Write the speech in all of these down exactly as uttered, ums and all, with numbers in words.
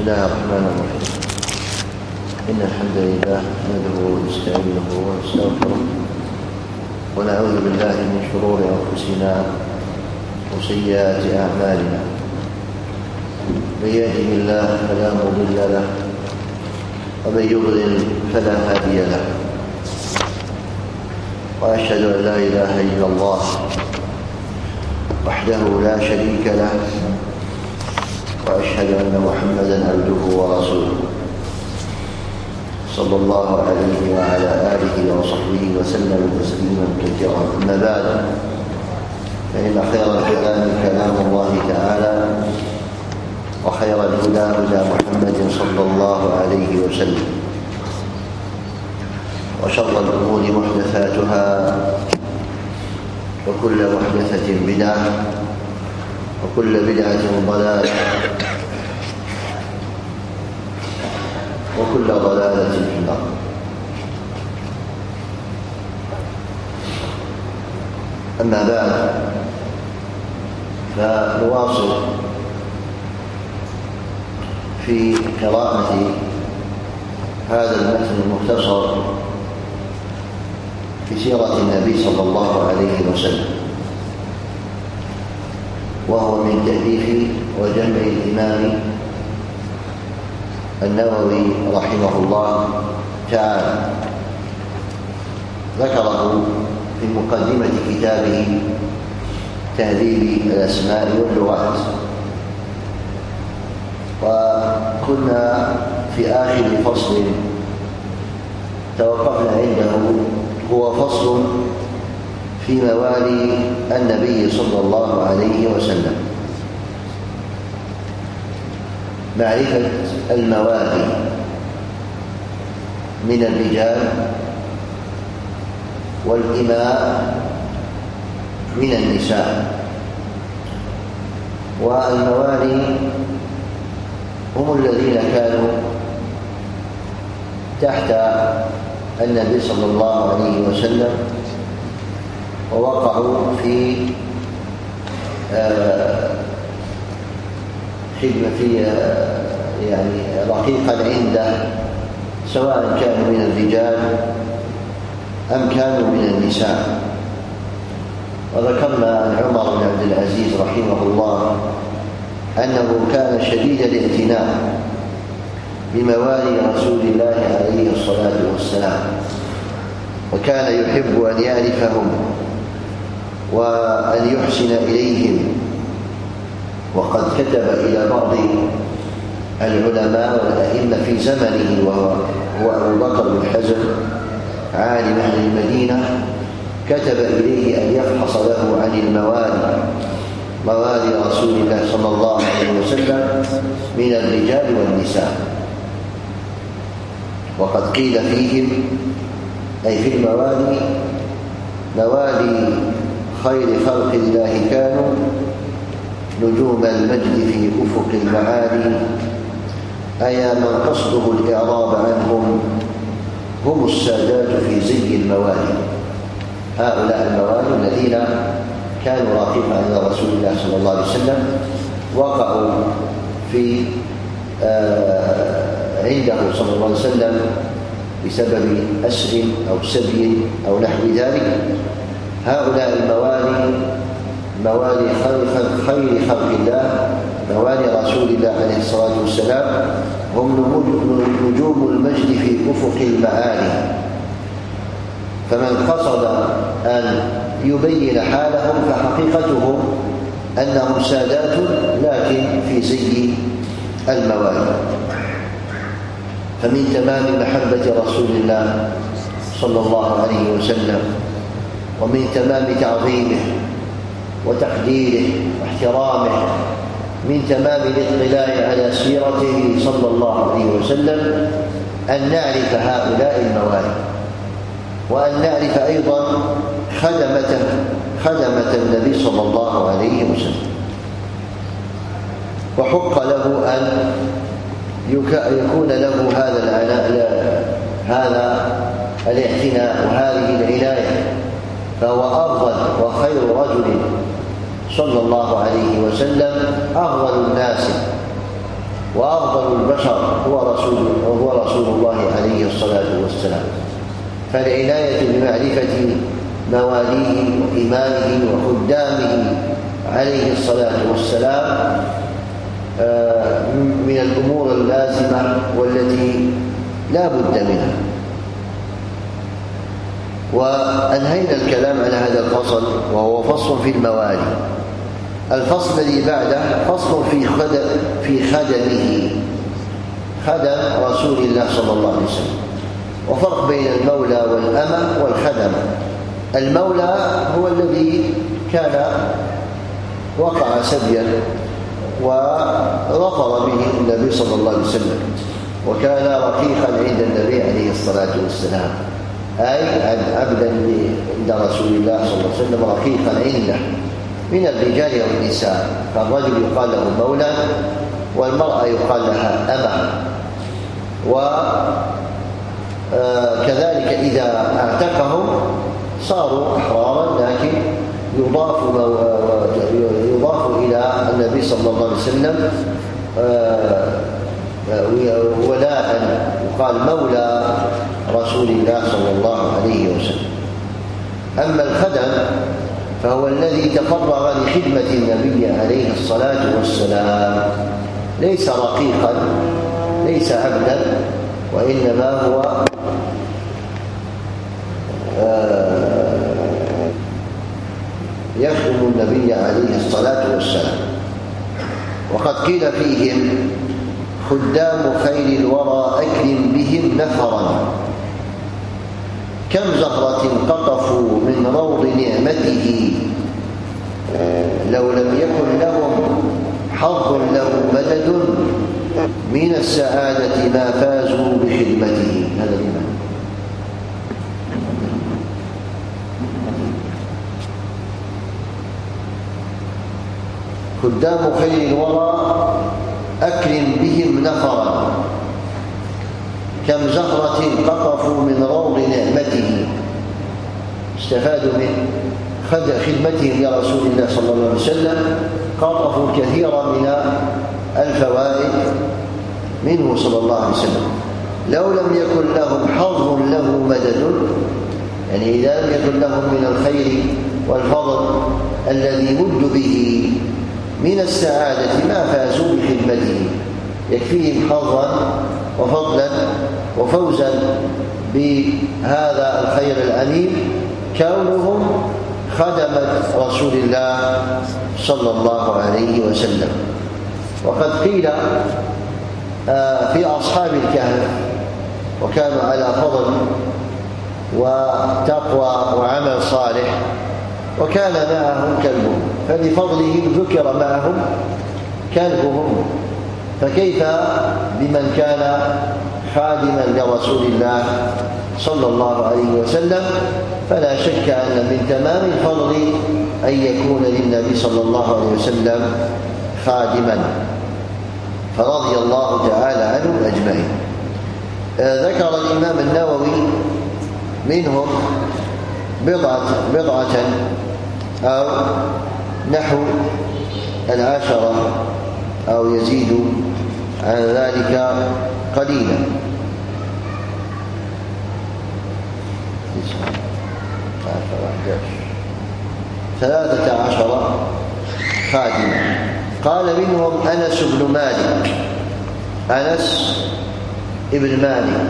الله الرحمن الرحيم. إن الحمد لله نحمده ونستعينه ونستغفره ونعوذ بالله من شرور أنفسنا وسيئات أعمالنا. من يهده الله فلا مضل له ومن يضلل فلا هادي له، وأشهد أن لا إله إلا الله وحده لا شريك له، وأشهد أن محمدًا عبده ورسوله صلى الله عليه وعلى آله وصحبه وسلم تسليمًا كثيرا. أما بعد، فإن خير الكلام كلام الله تعالى، وخير الهدى هدى محمد صلى الله عليه وسلم، وشر الأمور محدثاتها، وكل محدثة بدعة، وكل بدعة ضلالة، وكل ضلالة في النار. أما بعد، فنواصل في قراءة هذا المتن المختصر في سيرة النبي صلى الله عليه وسلم، وهو من تأليف وجمع الإمام النووي رحمه الله تعالى. ذكره في مقدمة كتابه تهذيب الأسماء واللغات، وكنا في آخر فصل توقفنا عنده، هو فصل في موالي النبي صلى الله عليه وسلم. معرفة الموالي من الرجال والإماء من النساء. والموالي هم الذين كانوا تحت النبي صلى الله عليه وسلم، ووقعوا في خدمة في يعني رقيقا عنده، سواء كانوا من الرجال أم كانوا من النساء. وذكرنا عن عمر بن عبد العزيز رحمه الله أنه كان شديد الاعتناء بموالي رسول الله عليه الصلاة والسلام، وكان يحب أن يعرفهم وأن يحسن إليهم. وقد كتب إلى بعض العلماء والأئمة في زمنه، وهو أبو بكر بن حزم عالم أهل المدينة، كتب إليه أن يفحص له عن الموالي، موالي رسول الله صلى الله عليه وسلم من الرجال والنساء. وقد قيل فيهم، أي في الموالي، موالي خير خلق الله كانوا نجوم المجد في أفق المعالي، أيا من قصده الإعراب عنهم هم السادات في زي الموالي. هؤلاء الموالي الذين كانوا راقبا عند رسول الله صلى الله عليه وسلم، وقعوا في آه عنده صلى الله عليه وسلم بسبب أسر أو سبي أو نحو ذلك. هؤلاء الموالي موالي خير خلق الله، موالي رسول الله عليه الصلاة والسلام، هم نجوم المجد في أفق المعالي. فمن قصد أن يبين حالهم فحقيقتهم أنهم سادات، لكن في زي الموالي. فمن تمام محبة رسول الله صلى الله عليه وسلم، ومن تمام تعظيمه وتقديره واحترامه، من تمام الاطلاع على سيرته صلى الله عليه وسلم، أن نعرف هؤلاء الموالي، وأن نعرف أيضا خدمة خدمة النبي صلى الله عليه وسلم. وحق له أن يكون له هذا العناء، هذا الاعتناء وهذه العناية، فهو أفضل وخير رجل صلى الله عليه وسلم، أفضل الناس وأفضل البشر هو رسول, هو رسول الله عليه الصلاة والسلام. فالعناية بمعرفة مواليه وإمامه وخدامه عليه الصلاة والسلام من الأمور اللازمة والتي لا بد منها. وأنهينا الكلام على هذا الفصل وهو فصل في الموالي. الفصل الذي بعده فصل في خدم في خدمه، خدم رسول الله صلى الله عليه وسلم. وفرق بين المولى والأمة والخدم. المولى هو الذي كان وقع سبيا ورفض به النبي صلى الله عليه وسلم وكان رقيقا عند النبي عليه الصلاة والسلام، أي عبدا عند رسول الله صلى الله عليه وسلم رقيقا عنده من الرجال والنساء. فالرجل يقال له مولى والمرأة يقال لها أمة. وكذلك إذا اعتقهم صاروا أحرارا، لكن يضاف يضاف إلى النبي صلى الله عليه وسلم ولاء، يقال مولى رسول الله صلى الله عليه وسلم. أما الخدم فهو الذي تفرغ لخدمة النبي عليه الصلاة والسلام، ليس رقيقا ليس عبدا، وإنما هو يخدم النبي عليه الصلاة والسلام. وقد قيل فيهم خدام خير الورى أكرم بهم نفرا، كم زهرة قطفوا من روض نعمته، لو لم يكن لهم حظ له مدد من السعادة ما فازوا بخدمته. هذا الإيمان. خدام خير الورى أكرم بهم نفرا، كم زهرة قطفوا من روض نعمته. استفادوا من خدمتهم لرسول الله صلى الله عليه وسلم، قطفوا كثيرا من الفوائد منه صلى الله عليه وسلم. لو لم يكن لهم حظ له مدد، يعني إذا لم يكن لهم من الخير والفضل الذي مد به من السعادة ما فازوا بخدمته، يكفيهم حظا وفضلا وفوزا بهذا الخير العميم كونهم خدمة رسول الله صلى الله عليه وسلم. وقد قيل في أصحاب الكهف وكانوا على فضل وتقوى وعمل صالح وكان معهم كلبهم، فلفضلهم ذكر معهم كلبهم، فكيف بمن كان خادما لرسول الله صلى الله عليه وسلم؟ فلا شك أن من تمام الفضل أن يكون للنبي صلى الله عليه وسلم خادما، فرضي الله تعالى عنهم أجمعين. ذكر الإمام النووي منهم بضعة, بضعة أو نحو العشرة أو يزيد عن ذلك قليلا. ثلاثة عشر خادما. قال منهم أنس بن مالك، أنس ابن مالك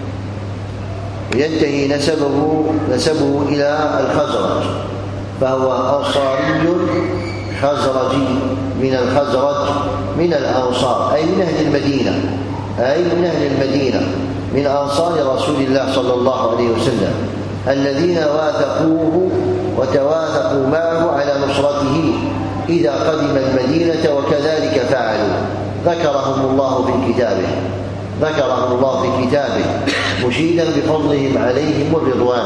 ينتهي نسبه نسبه إلى الخزرج، فهو أنصاري خزرجي من الخزرج من الأنصار، أي من أهل المدينة، أي من أهل المدينة من أنصار رسول الله صلى الله عليه وسلم الذين واثقوه وتواثقوا معه على نصرته إذا قدم المدينة، وكذلك فعلوا. ذكرهم الله في كتابه ذكرهم الله في كتابه مشيدا بفضلهم عليهم والرضوان.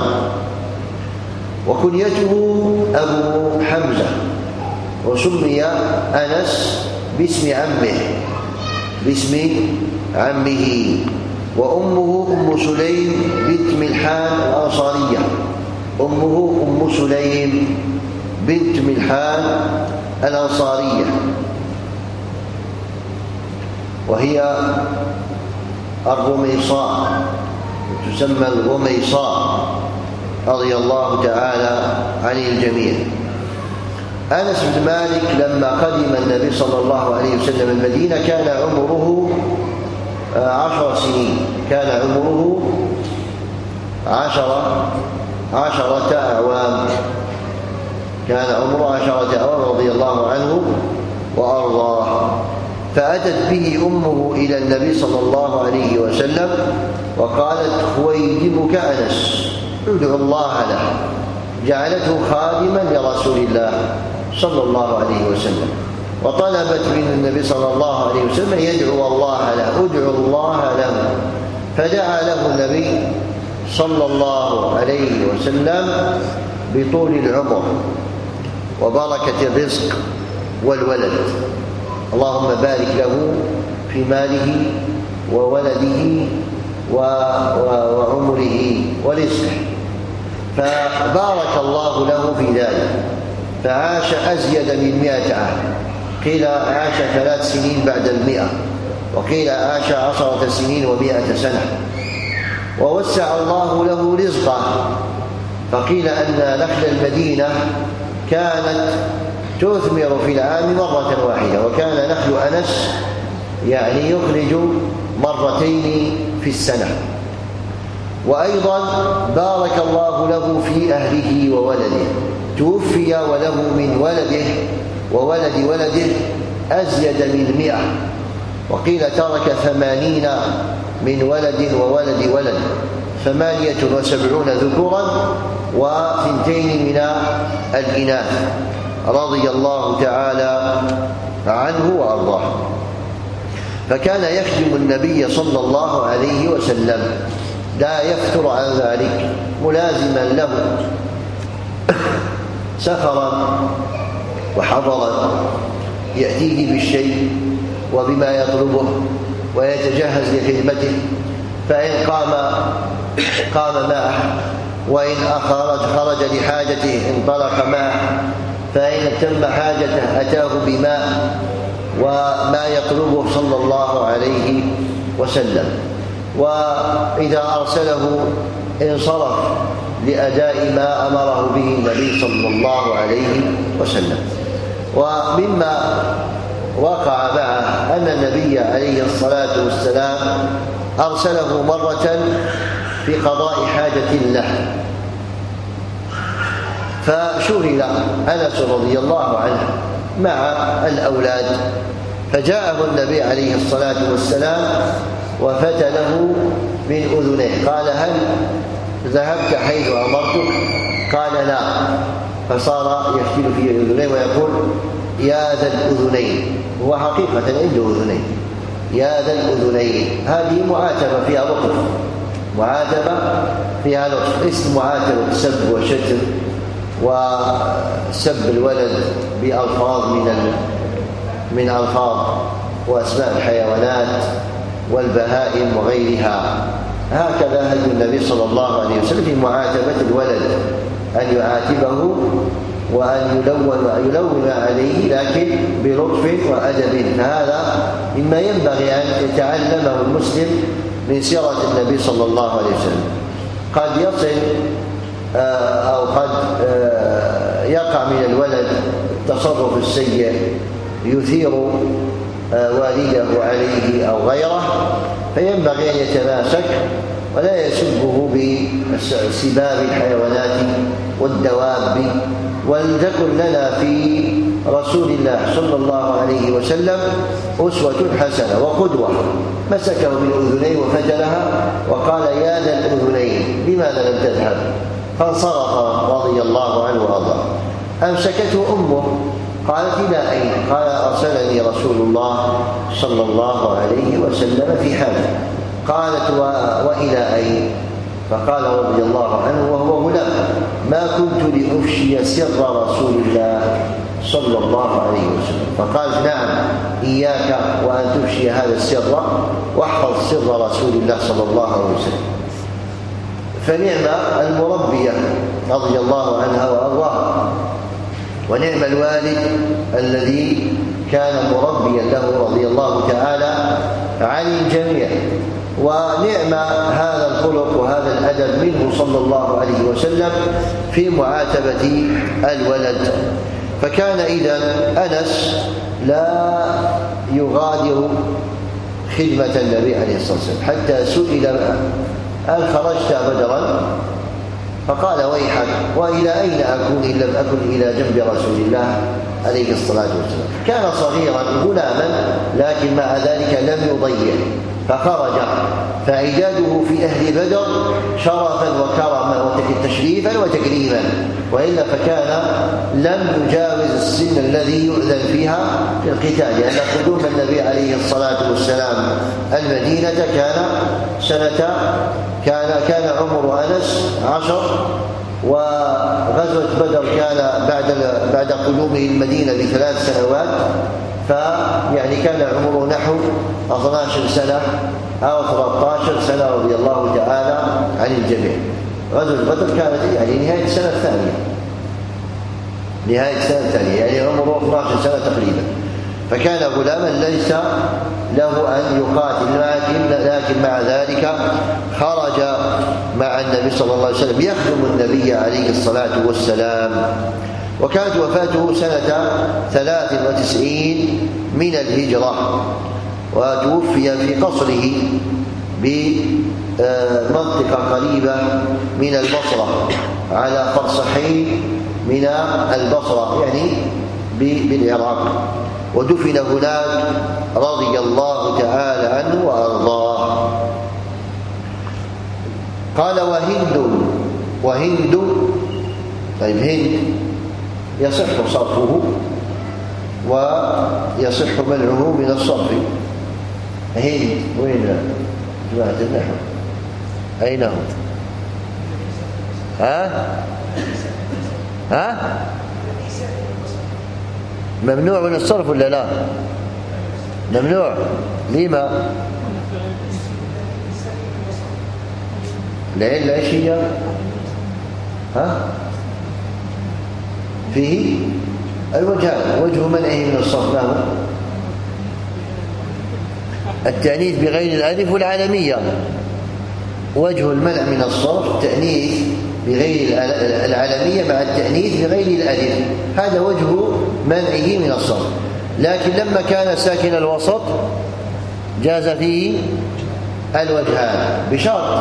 وكنيته أبو حمزة، وسمي أنس باسم عمه باسم عمه وأمه أم سليم بنت ملحان الأنصارية، أمه أم سليم بنت ملحان الأنصارية. وهي الرميصاء، تسمى الرميصاء رضي الله تعالى عن الجميع. أنس بن مالك لما قدم النبي صلى الله عليه وسلم المدينة كان عمره عشر سنين، كان عمره عشرة عشرة أعوام، كان عمره عشرة أعوام رضي الله عنه وأرضاه. فأتت به أمه إلى النبي صلى الله عليه وسلم وقالت: خويدمك أنس، ادعو الله له. جعلته خادما لرسول الله صلى الله عليه وسلم، وطلبت من النبي صلى الله عليه وسلم يدعو الله له، ادعو الله له. فدعا له النبي صلى الله عليه وسلم بطول العمر وبركة الرزق والولد. اللهم بارك له في ماله وولده وعمره ورزقه. فبارك الله له في ذلك، فعاش أزيد من مئة عام، قيل عاش ثلاث سنين بعد المئة، وقيل عاش عشرة سنين ومئة سنة. ووسع الله له رزقه، فقيل أن نخل المدينة كانت تثمر في العام مرة واحدة، وكان نخل أنس يعني يخرج مرتين في السنة. وأيضا بارك الله له في أهله وولده، توفي وله من ولده وولد ولده أزيد من مئة، وقيل ترك ثمانين من ولد وولد ولد، ثمانية وسبعون ذكورا وثنتين من الإناث رضي الله تعالى عنه وأرضاه. فكان يخدم النبي صلى الله عليه وسلم، لا يفتر عن ذلك، ملازما له سفرا وحضرا، يأتيه بالشيء وبما يطلبه ويتجهز لخدمته، فإن قام قام معه، وإن أخرج خرج لحاجته انطلق معه، فإن تم حاجته أتاه بماء وما يطلبه صلى الله عليه وسلم. وإذا أرسله انصرف لأداء ما أمره به النبي صلى الله عليه وسلم. ومما وقع معه أن النبي عليه الصلاة والسلام أرسله مرة في قضاء حاجة له، فشغل أنس رضي الله عنه مع الأولاد، فجاءه النبي عليه الصلاة والسلام وفتله من أذنيه، قال: هل ذهبت حيث أمرتك؟ قال: لا. فصار يفتل في أذنيه ويقول: يا ذا الأذنين، هو حقيقة عنده أذنين، يا ذا الأذنين. هذه معاتبة فيها لطف، معاتبة فيها لطف، اسم معاتبة سب وشتم وسب الولد بألفاظ من من ألفاظ وأسماء الحيوانات والبهائم وغيرها. هكذا هدي النبي صلى الله عليه وسلم في معاتبة الولد، أن يعاتبه وأن يلون يلون عليه، لكن بلطف وأدب. هذا مما ينبغي أن يتعلمه المسلم من سيرة النبي صلى الله عليه وسلم. قد يصل أو قد يقع من الولد التصرف السيء يثير والده عليه أو غيره، فينبغي أن يتماسك ولا يسبه بسباب الحيوانات والدواب. ولتكن لنا في رسول الله صلى الله عليه وسلم أسوة حسنة وقدوة. مسكه من أذنيه وفتلها وقال: يا ذا الأذنين، لماذا لم تذهب؟ فانصرف رضي الله عنه وارضاه. أمسكته أمه، قالت: إلى أين؟ قال: أرسلني رسول الله صلى الله عليه وسلم في حاجة. قالت: وإلى أين؟ فقال رضي الله عنه وهو غلام: ما كنت لأفشي سر رسول الله صلى الله عليه وسلم. فقال: نعم، إياك وأن تفشي هذا السر، واحفظ سر رسول الله صلى الله عليه وسلم. فنعم المربية رضي الله عنها وأرضاها، ونعم الوالد الذي كان مربيا له رضي الله تعالى عن الجميع. ونعم هذا الخلق وهذا الأدب منه صلى الله عليه وسلم في معاتبة الولد. فكان إذن أنس لا يغادر خدمة النبي عليه الصلاة والسلام حتى سئل هل خرجت بدرا؟ فقال ويحك وإلى أين أكون إن لم أكن إلى جنب رسول الله عليه الصلاة والسلام. كان صغيرا غلاما لكن مع ذلك لم يضيع فخرج، فعداده في أهل بدر شرفا وكرما وتشريفا وتكريما، وإلا فكان لم يجاوز السن الذي يؤذن فيها في القتال، لأن قدوم النبي عليه الصلاة والسلام المدينة كان سنة كان كان عمر أنس عشر، وغزوة بدر كان بعد بعد قدومه المدينة بثلاث سنوات، فيعني كان عمره نحو اثنتي عشرة سنة أو ثلاثة عشر سنة رضي الله تعالى عن الجميع. غزوة بدر كانت يعني نهاية السنة الثانية نهاية السنة الثانية يعني عمره اثنتي عشرة سنة تقريبا، فكان غلاما ليس له أن يقاتل، لكن لكن مع ذلك خرج مع النبي صلى الله عليه وسلم يخدم النبي عليه الصلاة والسلام. وكانت وفاته سنة ثلاث وتسعين من الهجرة، وتوفي في قصره بمنطقة قريبة من البصرة على فرسخين من البصرة يعني بالعراق، ودفن هناك رضي الله تعالى عنه وأرضاه. قال وهند وهند طيب هند يصح صرفه ويصح منعه من الصرف. هند وين جماعة النحو؟ أين هم؟ ها؟ ها؟ ممنوع من الصرف ولا لا؟ ممنوع. لما؟ لعل ايش هي؟ ها؟ فيه الوجهان. وجه منعه من الصرف له التأنيث بغير الألف والعالمية. وجه المنع من الصرف تأنيث بغير العالمية مع التأنيث بغير الألف، هذا وجه منعه من الصرف. لكن لما كان ساكن الوسط جاز فيه الوجهان بشرط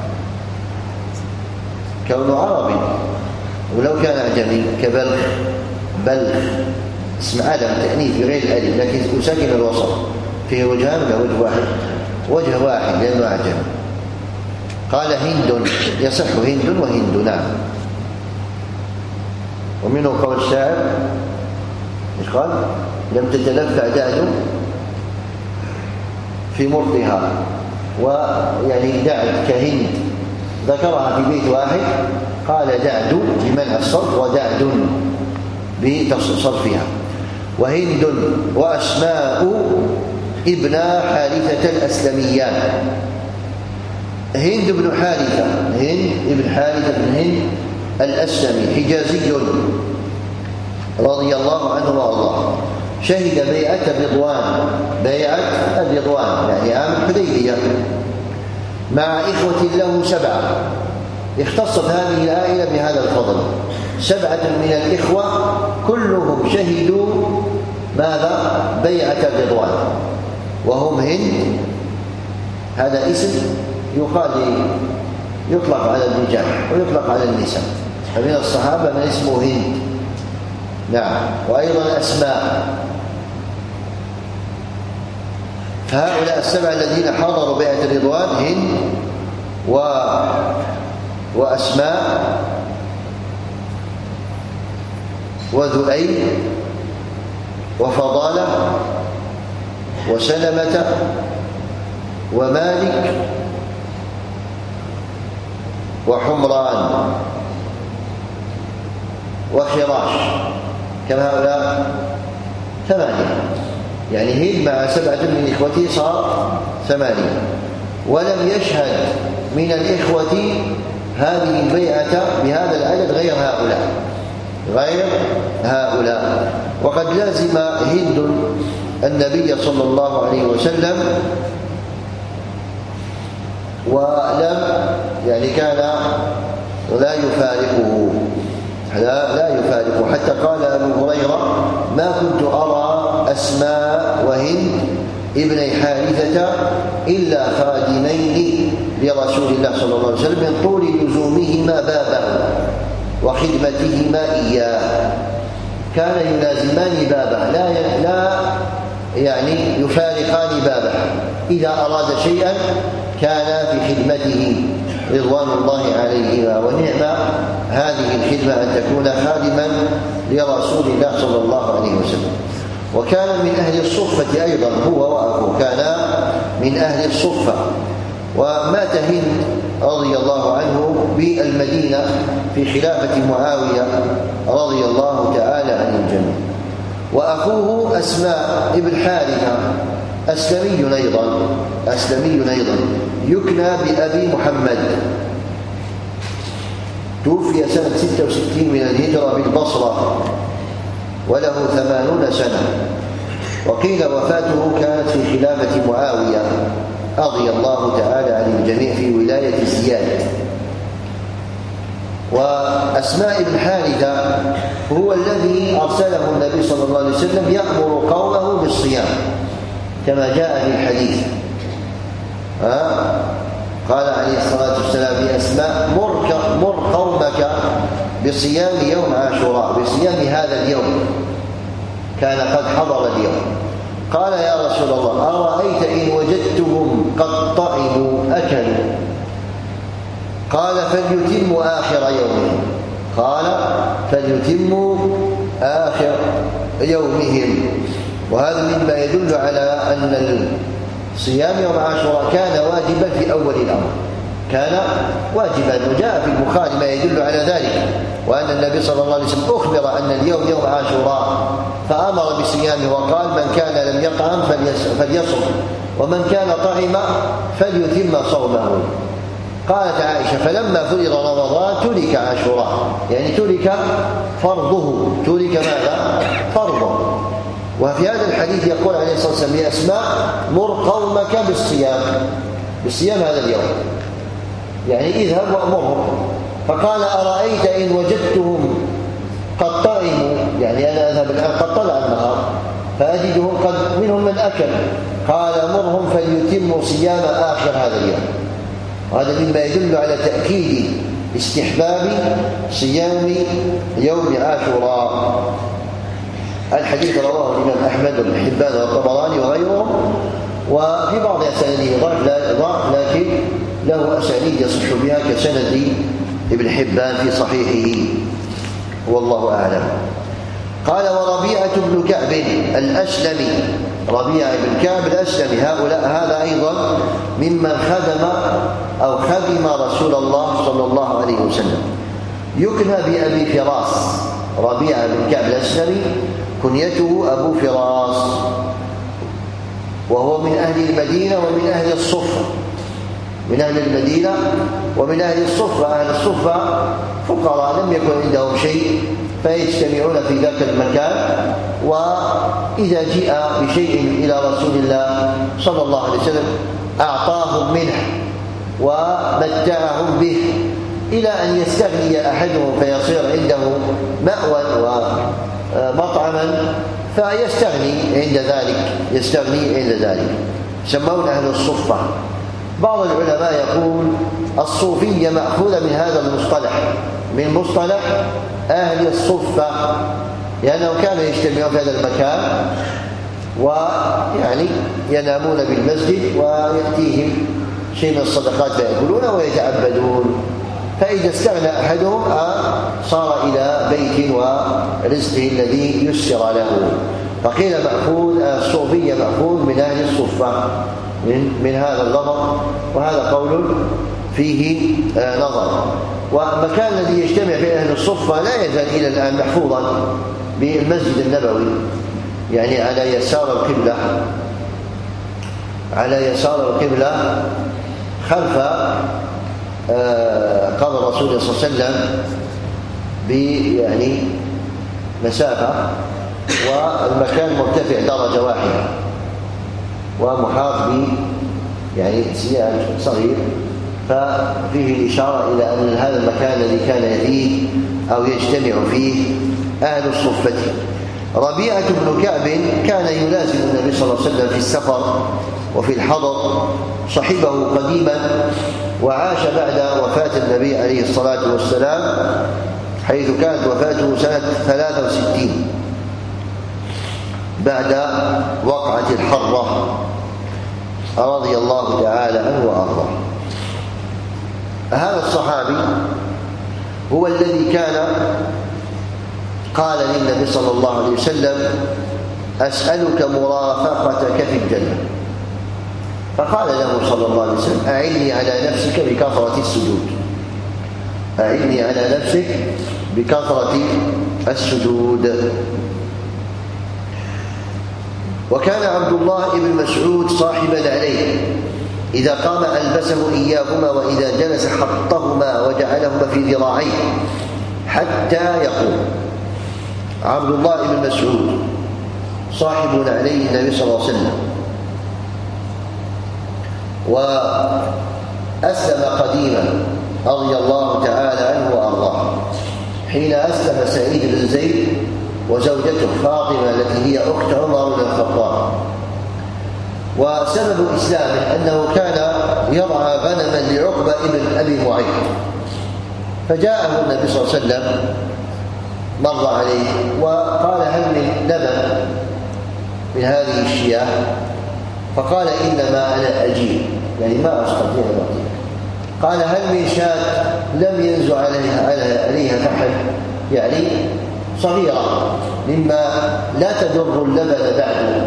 كونه عربي، ولو كان أعجمي كبلخ بلخ اسم علم تأنيث بغير الألف لكن ساكن الوسط فيه وجهان ولا وجه واحد؟ وجه واحد لأنه أعجمي. قال هند يصح هند وهند نعم. ومنه قول الشاعر ايش قال؟ لم تتلفع دعد في مرضها، ويعني دعد كهند ذكرها في بيت واحد قال دعد بمنع الصرف ودعد بصرفها. وهند وأسماء ابن حارثة الأسلميان. هند بن حارثة هند ابن حارثة بن هند الأسلمي حجازي رضي الله عنه وارضاه، شهد بيعة الرضوان بيعة الرضوان يعني عام الحديبية مع إخوة له سبعة. اختصت هذه العائلة بهذا الفضل، سبعة من الإخوة كلهم شهدوا ماذا؟ بيعة الرضوان، وهم هند هذا اسم يقال يطلق على الرجال ويطلق على النساء، فمن الصحابة من اسمه هند نعم، وأيضا أسماء. فهؤلاء السبعة الذين حضروا بيعة الرضوان هند و... وأسماء وذؤيب وفضالة وسلمة ومالك وحمران وخراش، كم هؤلاء؟ ثمانية، يعني هند مع سبعة من إخوته صار ثمانية. ولم يشهد من الإخوة هذه البيعة بهذا العدد غير هؤلاء، غير هؤلاء. وقد لازم هند النبي صلى الله عليه وسلم ولم يعني كان لا يفارقه لا, لا يفارقه حتى قال أبو هريرة: ما كنت أرى أسماء وهند ابني حارثة إلا خادمين لرسول الله صلى الله عليه وسلم من طول لزومهما بابه وخدمتهما إياه. كان يلازمان بابه لا لا يعني يفارقان بابه، إذا أراد شيئا كان في خدمته رضوان الله عليهما. ونعم هذه الخدمة أن تكون خادما لرسول الله صلى الله عليه وسلم. وكان من أهل الصفة أيضا هو وأخوه، كان من أهل الصفة. ومات هند رضي الله عنه بالمدينة في خلافة معاوية رضي الله تعالى عن الجميع. وأخوه أسماء ابن حارثة أسلمي أيضا أسلمي أيضا يكنى بأبي محمد، توفي سنة ستة وستين من الهجرة بالبصرة وله ثمانون سنة. وقيل وفاته كانت في خلافة معاوية رضي الله تعالى عن الجميع في ولاية زياد. وأسماء بن حارثة هو الذي أرسله النبي صلى الله عليه وسلم يأمر قومه بالصيام كما جاء في الحديث. ها؟ قال عليه الصلاة والسلام لأسماء: مر, مر قومك بصيام يوم عاشوراء، بصيام هذا اليوم، كان قد حضر اليوم. قال: يا رسول الله، أرأيت إن وجدتهم قد طعموا أكلوا؟ قال: فليتموا آخر يومهم. قال: فليتموا آخر يومهم. وهذا مما يدل على أن صيام يوم عاشوراء كان واجبا في أول الأمر، كان واجبا. وجاء في البخاري ما يدل على ذلك، وأن النبي صلى الله عليه وسلم أخبر أن اليوم يوم عاشوراء فأمر بصيامه وقال: من كان لم يطعم فليصم، ومن كان طعم فليتم صومه. قالت عائشة: فلما فرض رمضان ترك عاشوراء، يعني ترك فرضه، ترك ماذا؟ فرضه. وفي هذا الحديث يقول عليه الصلاة والسلام: يا أسماء مر قومك بالصيام، بالصيام هذا اليوم، يعني اذهب وأمرهم. فقال: أرأيت إن وجدتهم قد طعموا، يعني أنا أذهب الآن قد طلع النهار فأجدهم قد منهم من أكل. قال: مرهم فليتموا صيام آخر هذا اليوم. وهذا مما يدل على تأكيد استحباب صيام يوم عاشوراء. الحديث رواه الإمام أحمد بن حبان والطبراني وغيرهم، وفي بعض أسانيده ضعف لكن له أسانيد يصح بها كسند ابن حبان في صحيحه، والله أعلم. قال: وربيعة بن كعب الأسلمي، ربيعة بن كعب الأسلمي، هؤلاء هذا أيضا ممن خدم أو خدم رسول الله صلى الله عليه وسلم. يكنى بأبي فراس. ربيعة بن كعب الأسلمي كنيته أبو فراس، وهو من أهل المدينة ومن أهل الصفة، من أهل المدينة ومن أهل الصفة. أهل الصفة فقراء لم يكن عندهم شيء فيجتمعون في ذاك المكان، وإذا جاء بشيء إلى رسول الله صلى الله عليه وسلم أعطاهم منه ومتعهم به، إلى أن يستغني أحدهم فيصير عنده مأوى ومطعما فيستغني عند ذلك، يستغني عند ذلك. يسمون أهل الصفة. بعض العلماء يقول الصوفية مأخوذة من هذا المصطلح، من مصطلح أهل الصفة، لأنهم كانوا يجتمعون في هذا المكان ويعني ينامون بالمسجد ويأتيهم شيء من الصدقات فيأكلون ويتعبدون، فإذا استغنى أحدهم صار إلى بيت ورزقه الذي يسر له. فقيل مأخوذ الصوفية مأخوذ من أهل الصفة من, من هذا اللفظ، وهذا قول فيه نظر. والمكان الذي يجتمع فيه أهل الصفة لا يزال إلى الآن محفوظا بالمسجد النبوي، يعني على يسار القبلة، على يسار القبلة خلف قبر الرسول صلى الله عليه وسلم، يعني مسافة، والمكان مرتفع درجة واحدة ومحاط ب يعني سياج صغير، ففيه الإشارة إلى أن هذا المكان الذي كان فيه أو يجتمع فيه أهل الصفة. ربيعة بن كعب كان يلازم النبي صلى الله عليه وسلم في السفر وفي الحضر، صحبه قديما وعاش بعد وفاة النبي عليه الصلاة والسلام، حيث كانت وفاته سنة ثلاثة وستين بعد وقعة الحرة رضي الله تعالى عنه وأرضاه. هذا الصحابي هو الذي كان قال للنبي صلى الله عليه وسلم: أسألك مرافقتك في الجنة. فقال له صلى الله عليه وسلم: أعني على نفسك بكثرة السجود، أعني على نفسك بكثرة السجود. وكان عبد الله بن مسعود صاحبا عليه، إذا قام ألبسه إياهما، وإذا جلس حطهما وجعلهما في ذراعيه حتى يقوم. عبد الله بن مسعود صاحب عليه النبي صلى الله عليه وسلم، وأسلم قديما رضي الله تعالى عنه وأرضاه، حين أسلم سعيد بن زيد وزوجته فاطمة التي هي أخت عمر بن الخطاب. وسبب إسلامه أنه كان يرعى غنما لعقبة بن أبي معيط، فجاءه النبي صلى الله عليه وسلم مر عليه وقال: هل من لبن من هذه الشياه؟ فقال: إنما أنا أجيب، يعني ما أستطيع الوقت. قال: هل من شاة لم ينزع عليها عليها فحل، يعني صغيرة مما لا تضر اللبن بعده؟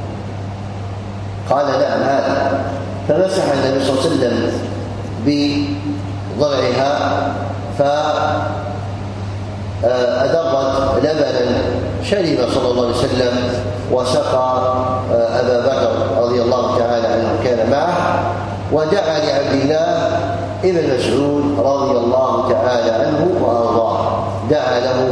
قال: نعم هذا. فمسح النبي صلى الله عليه وسلم بضلعها فأدرت لبنا، شرب صلى الله عليه وسلم وسقى أبا بكر رضي الله تعالى عنه كان معه، ودعا لعبد الله ابن مسعود رضي الله تعالى عنه وأرضاه، دعا له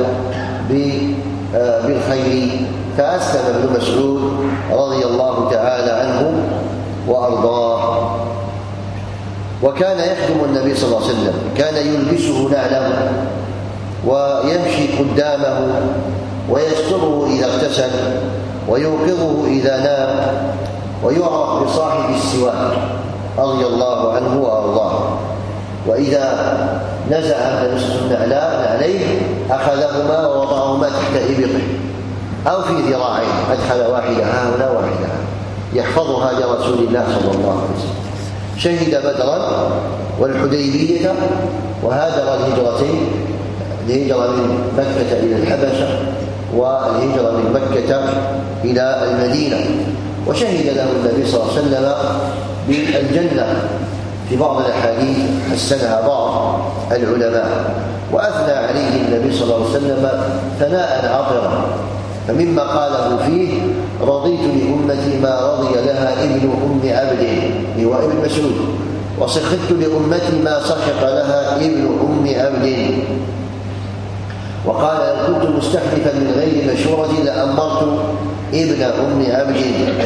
بالخير، فأسلم ابن مسعود رضي الله تعالى عنه وأرضاه. وكان يخدم النبي صلى الله عليه وسلم، كان يلبسه نعله ويمشي قدامه ويستره إذا اغتسل ويوقظه إذا نام، ويعرف بصاحب السواك رضي الله عنه وأرضاه. وإذا نزع النبي صلى الله عليه وسلم عليه أخذهما ووضعهما تحت إبطه أو في ذراعيه، أدخل واحدة ها هنا واحدة يحفظها لرسول الله صلى الله عليه وسلم. شهد بدرا والحديبية وهاجر الهجرتين، الهجرة من مكة إلى الحبشة والهجرة من مكة إلى المدينة. وشهد له النبي صلى الله عليه وسلم بالجنة في بعض الأحاديث حسنها بعض العلماء، وأثنى عليه النبي صلى الله عليه وسلم ثناء عطرا. فمما قاله فيه: رضيت لأمتي ما رضي لها ابن أم عبد، هو ابن مسعود، وسخطت لأمتي ما سخط لها ابن أم عبد. وقال: كنت مستحلفا من غير مشورة لأمرت ابن أم عبد.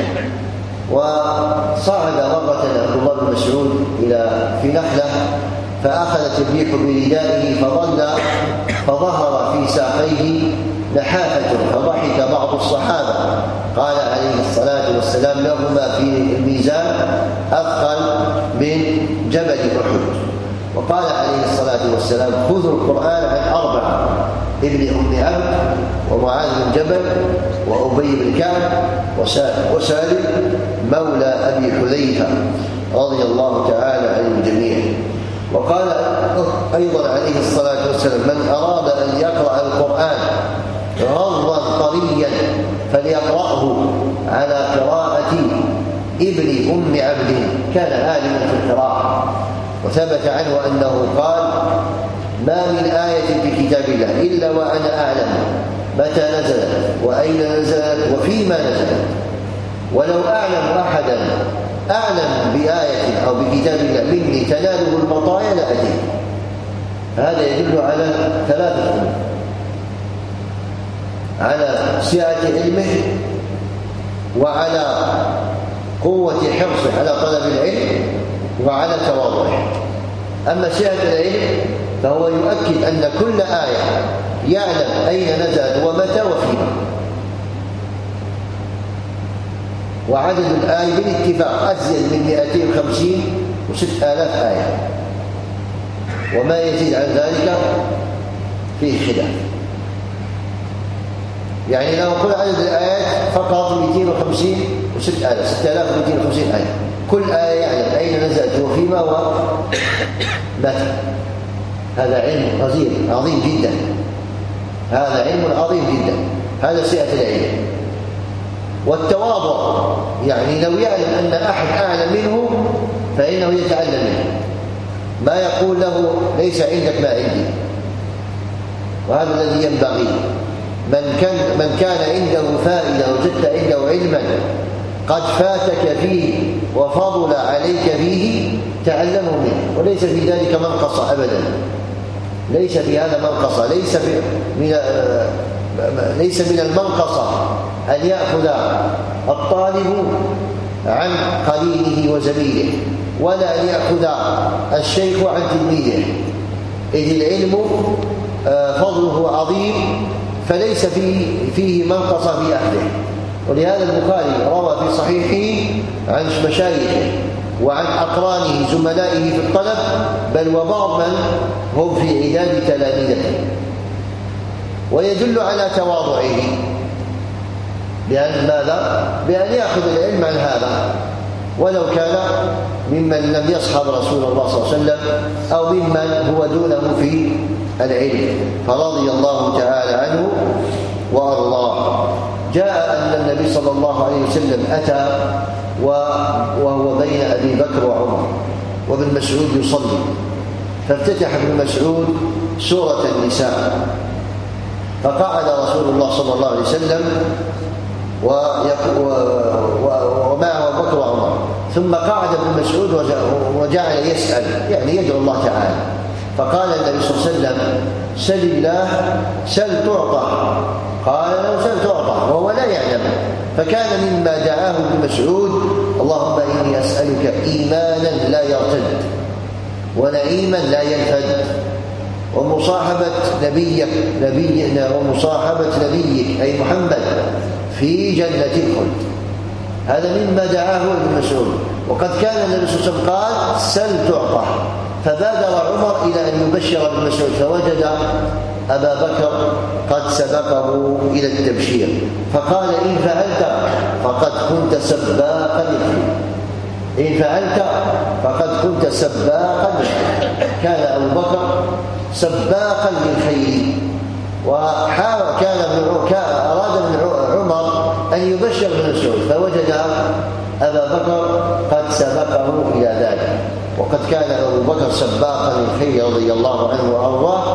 وصعد مرة عبد الله بن مسعود إلى في نخلة، فأخذت الريح بردائه فظل فظهر في ساقيه نحافة، فضحك بعض الصحابة. قال عليه الصلاة والسلام: لهما في الميزان أثقل من جبل أحد. وقال عليه الصلاة والسلام: خذوا القرآن عن أربعة: ابن أم عبد، ومعاذ بن جبل، وأبي بن كعب، وسالم مولى أبي حذيفة رضي الله تعالى عن الجميع. وقال أيضا عليه الصلاة والسلام: من أراد أن يقرأ القرآن غضا طريا فليقرأه على قراءة ابن أم عبد، كان عالما في القراءة. وثبت عنه أنه قال: ما من آية في كتاب الله إلا وأنا أعلم متى نزلت وأين نزلت وفيما نزلت، ولو أعلم أحدا أعلم بآية أو بكتاب الله مني تناله المطايا لأتيه. هذا يدل على ثلاثة أمور: على سعة علمه وعلى قوة حرصه على طلب العلم وعلى تواضعه. أما سعة العلم فهو يؤكد أن كل آية يعلم أين نزلت ومتى وفيما، وعدد الآية بالاتفاق أزيد من مئتين وخمسين وستة آلاف آية، وما يزيد عن ذلك فيه خلاف. يعني لو قل عدد الآيات فقط مئتين وخمسين وستة آلاف ستة آلاف ومئتين وخمسين آية، كل آية يعلم أين نزلت وفيما ومتى. هذا علم غزير عظيم جدا، هذا علم عظيم جدا، هذا سعة العلم. والتواضع يعني لو يعلم أن أحد أعلم منه فإنه يتعلم منه، ما يقول له ليس عندك ما عندي. وهذا الذي ينبغي. من كان, من كان عنده فائدة وجدت عنده علما قد فاتك فيه وفضل عليك فيه تعلمه منه، وليس في ذلك منقصة أبدا، ليس في هذا منقصة، ليس في من ليس من المنقصة أن يأخذ الطالب عن قليله وزميله، ولا أن يأخذ الشيخ عن تلميذه، إذ العلم فضله عظيم فليس فيه, فيه منقصة في أهله. ولهذا البخاري روى في صحيحه عن مشايخه وعن أقرانه زملائه في الطلب، بل وبعض من هم في عداد تلاميذه، ويدل على تواضعه بأن ماذا؟ بأن يأخذ العلم عن هذا ولو كان ممن لم يصحب رسول الله صلى الله عليه وسلم أو ممن هو دونه في العلم، فرضي الله تعالى عنه وأرضاه. جاء أن النبي صلى الله عليه وسلم أتى وهو بين أبي بكر وعمر وابن مسعود يصلي، فافتتح ابن مسعود سورة النساء، فقعد رسول الله صلى الله عليه وسلم ومعه أبو بكر وعمر، ثم قعد ابن مسعود وجعل يسأل يعني يدعو الله تعالى، فقال النبي صلى الله عليه وسلم سل الله سل تعطى، قال له سل تعطى وهو لا يعلم. فكان مما دعاه ابن مسعود اللهم إني أسألك إيمانا لا يرتد ونعيما لا ينفد ومصاحبة نبيك نبينا ومصاحبة نبيك أي محمد في جنة الخلد. هذا مما دعاه ابن مسعود. وقد كان النبي صلى الله عليه وسلم قال سل تعطى، فبادر عمر إلى أن يبشر ابن مسعود، فوجد أبا بكر قد سبقه إلى التبشير، فقال إن فعلت فقد كنت سباقا للخير، إن فعلت فقد كنت سباقا للخير. كان أبو بكر سباقا للخير، وحاول كان أراد من عمر أن يبشر ابن مسعود، فوجد أبا بكر قد سبقه إلى ذلك. وقد كان أبو بكر سباقا للخير رضي الله عنه وأرضاه،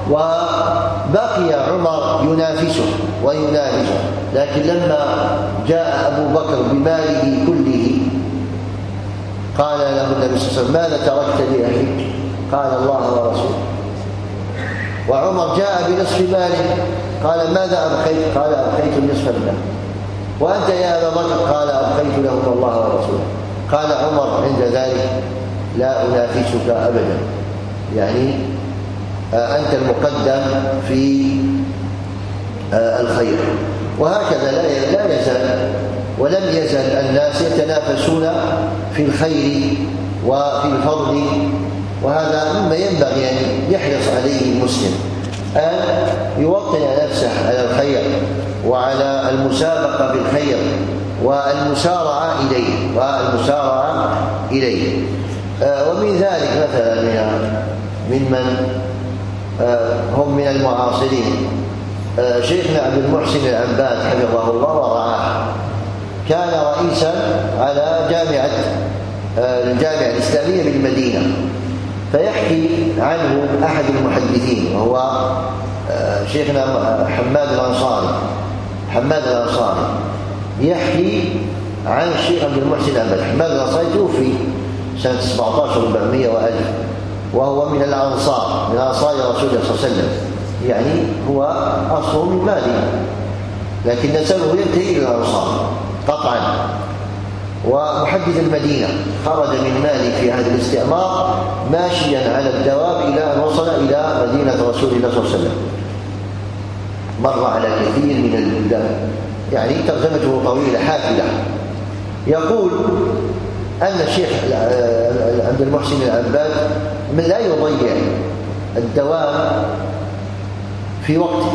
وبقي عمر ينافسه وينافسه، لكن لما جاء أبو بكر بماله كله قال له النبي صلى الله عليه وسلم ماذا تركت لأهلك؟ قال الله ورسوله. وعمر جاء بنصف ماله قال ماذا أبقيت؟ قال أبقيت النصف المال. وأنت يا أبا بكر؟ قال أبقيت لهم الله ورسوله. قال عمر عند ذلك لا أنافسك أبدا، يعني أنت المقدم في الخير. وهكذا لا يزال ولم يزل الناس يتنافسون في الخير وفي الفضل، وهذا مما ينبغي أن يحرص عليه المسلم، أن يوطن نفسه على الخير وعلى المسابقة بالخير والمسارعة إليه والمسارعة إليه. ومن ذلك مثلا ممن هم من المعاصرين شيخنا عبد المحسن العباد حفظه الله ورعاه، كان رئيسا على جامعة الجامعة الإسلامية بالمدينة. فيحكي عنه أحد المحدثين وهو شيخنا حماد الأنصاري حماد الأنصاري يحكي عن الشيخ عبد المحسن العباد. حماد الأنصاري توفي سنة سبعة عشر وأربعمائة وألف، وهو من الأنصار من أنصار رسول الله صلى الله عليه وسلم، يعني هو أصله من مالي. لكن نسبه ينتهي إلى الأنصار قطعا. ومحدث المدينة خرج من مالك في عهد الاستعمار ماشيا على الدواب إلى أن وصل إلى مدينة رسول الله صلى الله عليه وسلم، مر على كثير من البلدان، يعني ترجمته طويلة حافلة. يقول أن الشيخ عبد المحسن العباد لا يضيع الدوام في وقته،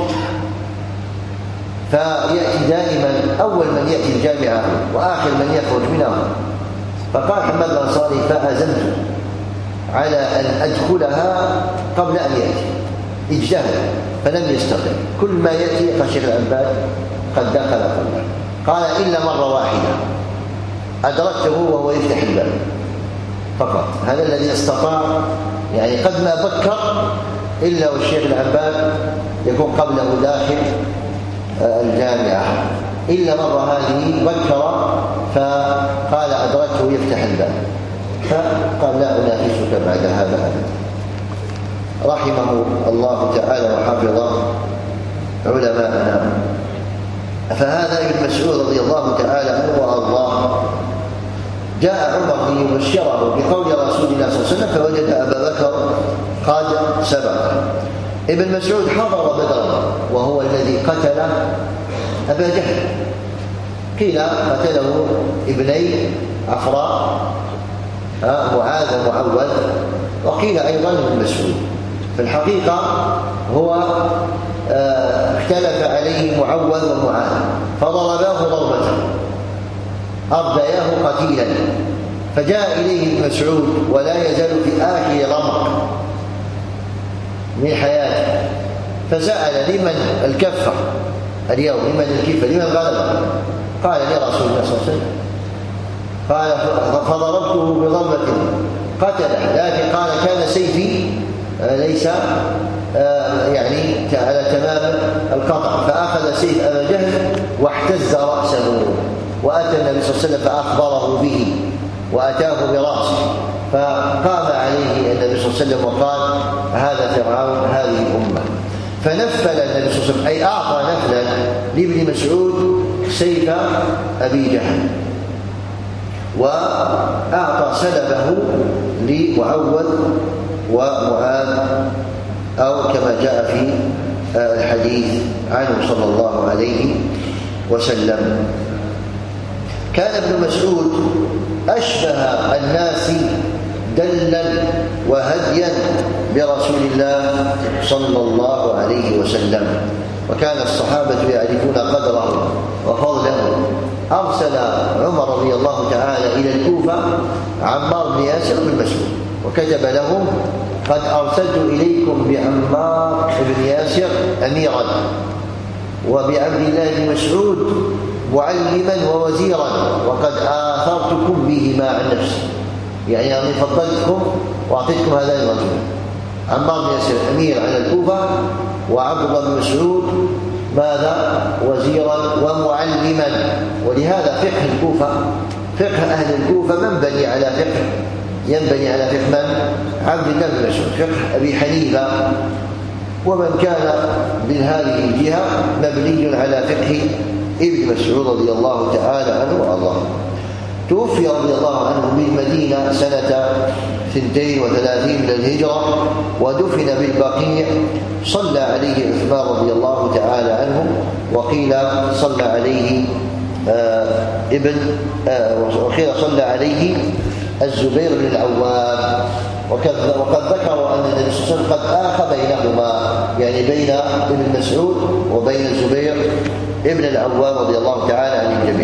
فيأتي دائما أول من يأتي الجامعة وآخر من يخرج منها. فقال حماد الأنصاري فأزمت على أن أدخلها قبل أن يأتي، اجتهد فلم يستطع، كل ما يأتي قال الشيخ العباد قد دخل قبله. قال إلا مرة واحدة أدركته وهو يفتح الباب فقط، هذا الذي استطاع، يعني قد ما بكر إلا والشيخ العباد يكون قبله داخل الجامعة، إلا مرة هذه بكر فقال أدركته يفتح الباب، فقال لا أنافسك بعد هذا أبدا. رحمه الله تعالى وحفظ علماءنا. فهذا ابن مسعود رضي الله تعالى عنه وأرضاه جاء عمر ليبشره بقول رسول الله صلى الله عليه وسلم فوجد أبا بكر قد سبق. ابن مسعود حضر بدرا وهو الذي قتل أبا جهل، قيل قتله ابني عفراء معاذ ومعوذ، وقيل أيضا ابن مسعود. في الحقيقة هو اختلف عليه معوذ ومعاذ فضرباه ضربة أردياه قتيلا، فجاء إليه ابن مسعود ولا يزال في آخر رمق من حياته فسأل لمن الكفة اليوم، لمن الكفة، لمن غلبه؟ قال لرسول الله صلى الله عليه وسلم. قال فضربته بضربة قتله، لكن قال كان سيفي ليس يعني على تمام القطع، فأخذ سيف أبا جهل واحتز رأسه، وأتى النبي صلى الله عليه وسلم فأخبره به وأتاه برأسه، فقام عليه النبي صلى الله عليه وسلم وقال هذا فرعون هذه الأمة. فنفل النبي صلى الله عليه وسلم أي أعطى نفلا لابن مسعود سيف أبي جهل، وأعطى سلبه لمعوذ ومعاذ، أو كما جاء في الحديث عنه صلى الله عليه وسلم. كان ابن مسعود أشبه الناس دلا وهديا برسول الله صلى الله عليه وسلم، وكان الصحابة يعرفون قدره وفضله. أرسل عمر رضي الله تعالى إلى الكوفة عمار بن ياسر بن مسعود وكتب لهم قد أرسلت إليكم بعمار بن ياسر أميرا وبعبد الله بن مسعود معلما ووزيرا، وقد آثرتكم بهما عن نفسي، يعني أني فضلتكم وأعطيتكم هذين الرجلين، عمار بن ياسر أمير على الكوفة، وعبد الله بن مسعود ماذا؟ وزيرا ومعلما. ولهذا فقه الكوفة، فقه أهل الكوفة منبني على فقه، ينبني على فقه من؟ عبد الله بن مسعود، فقه أبي حنيفة، ومن كان من هذه الجهة مبني على فقه ابن مسعود رضي الله تعالى عنه وأرضاه. توفي رضي الله عنه بالمدينة سنة اثنتين وثلاثين من الهجرة، ودفن بالبقيع. صلى عليه عثمان رضي الله تعالى عنه، وقيل صلى عليه آه ابن آه وقيل صلى عليه الزبير بن العوام. وقد ذكروا أن النبي صلى الله عليه وسلم قد آخى بينهما، يعني بين ابن مسعود وبين الزبير ابن العوام رضي الله تعالى عن الجميع.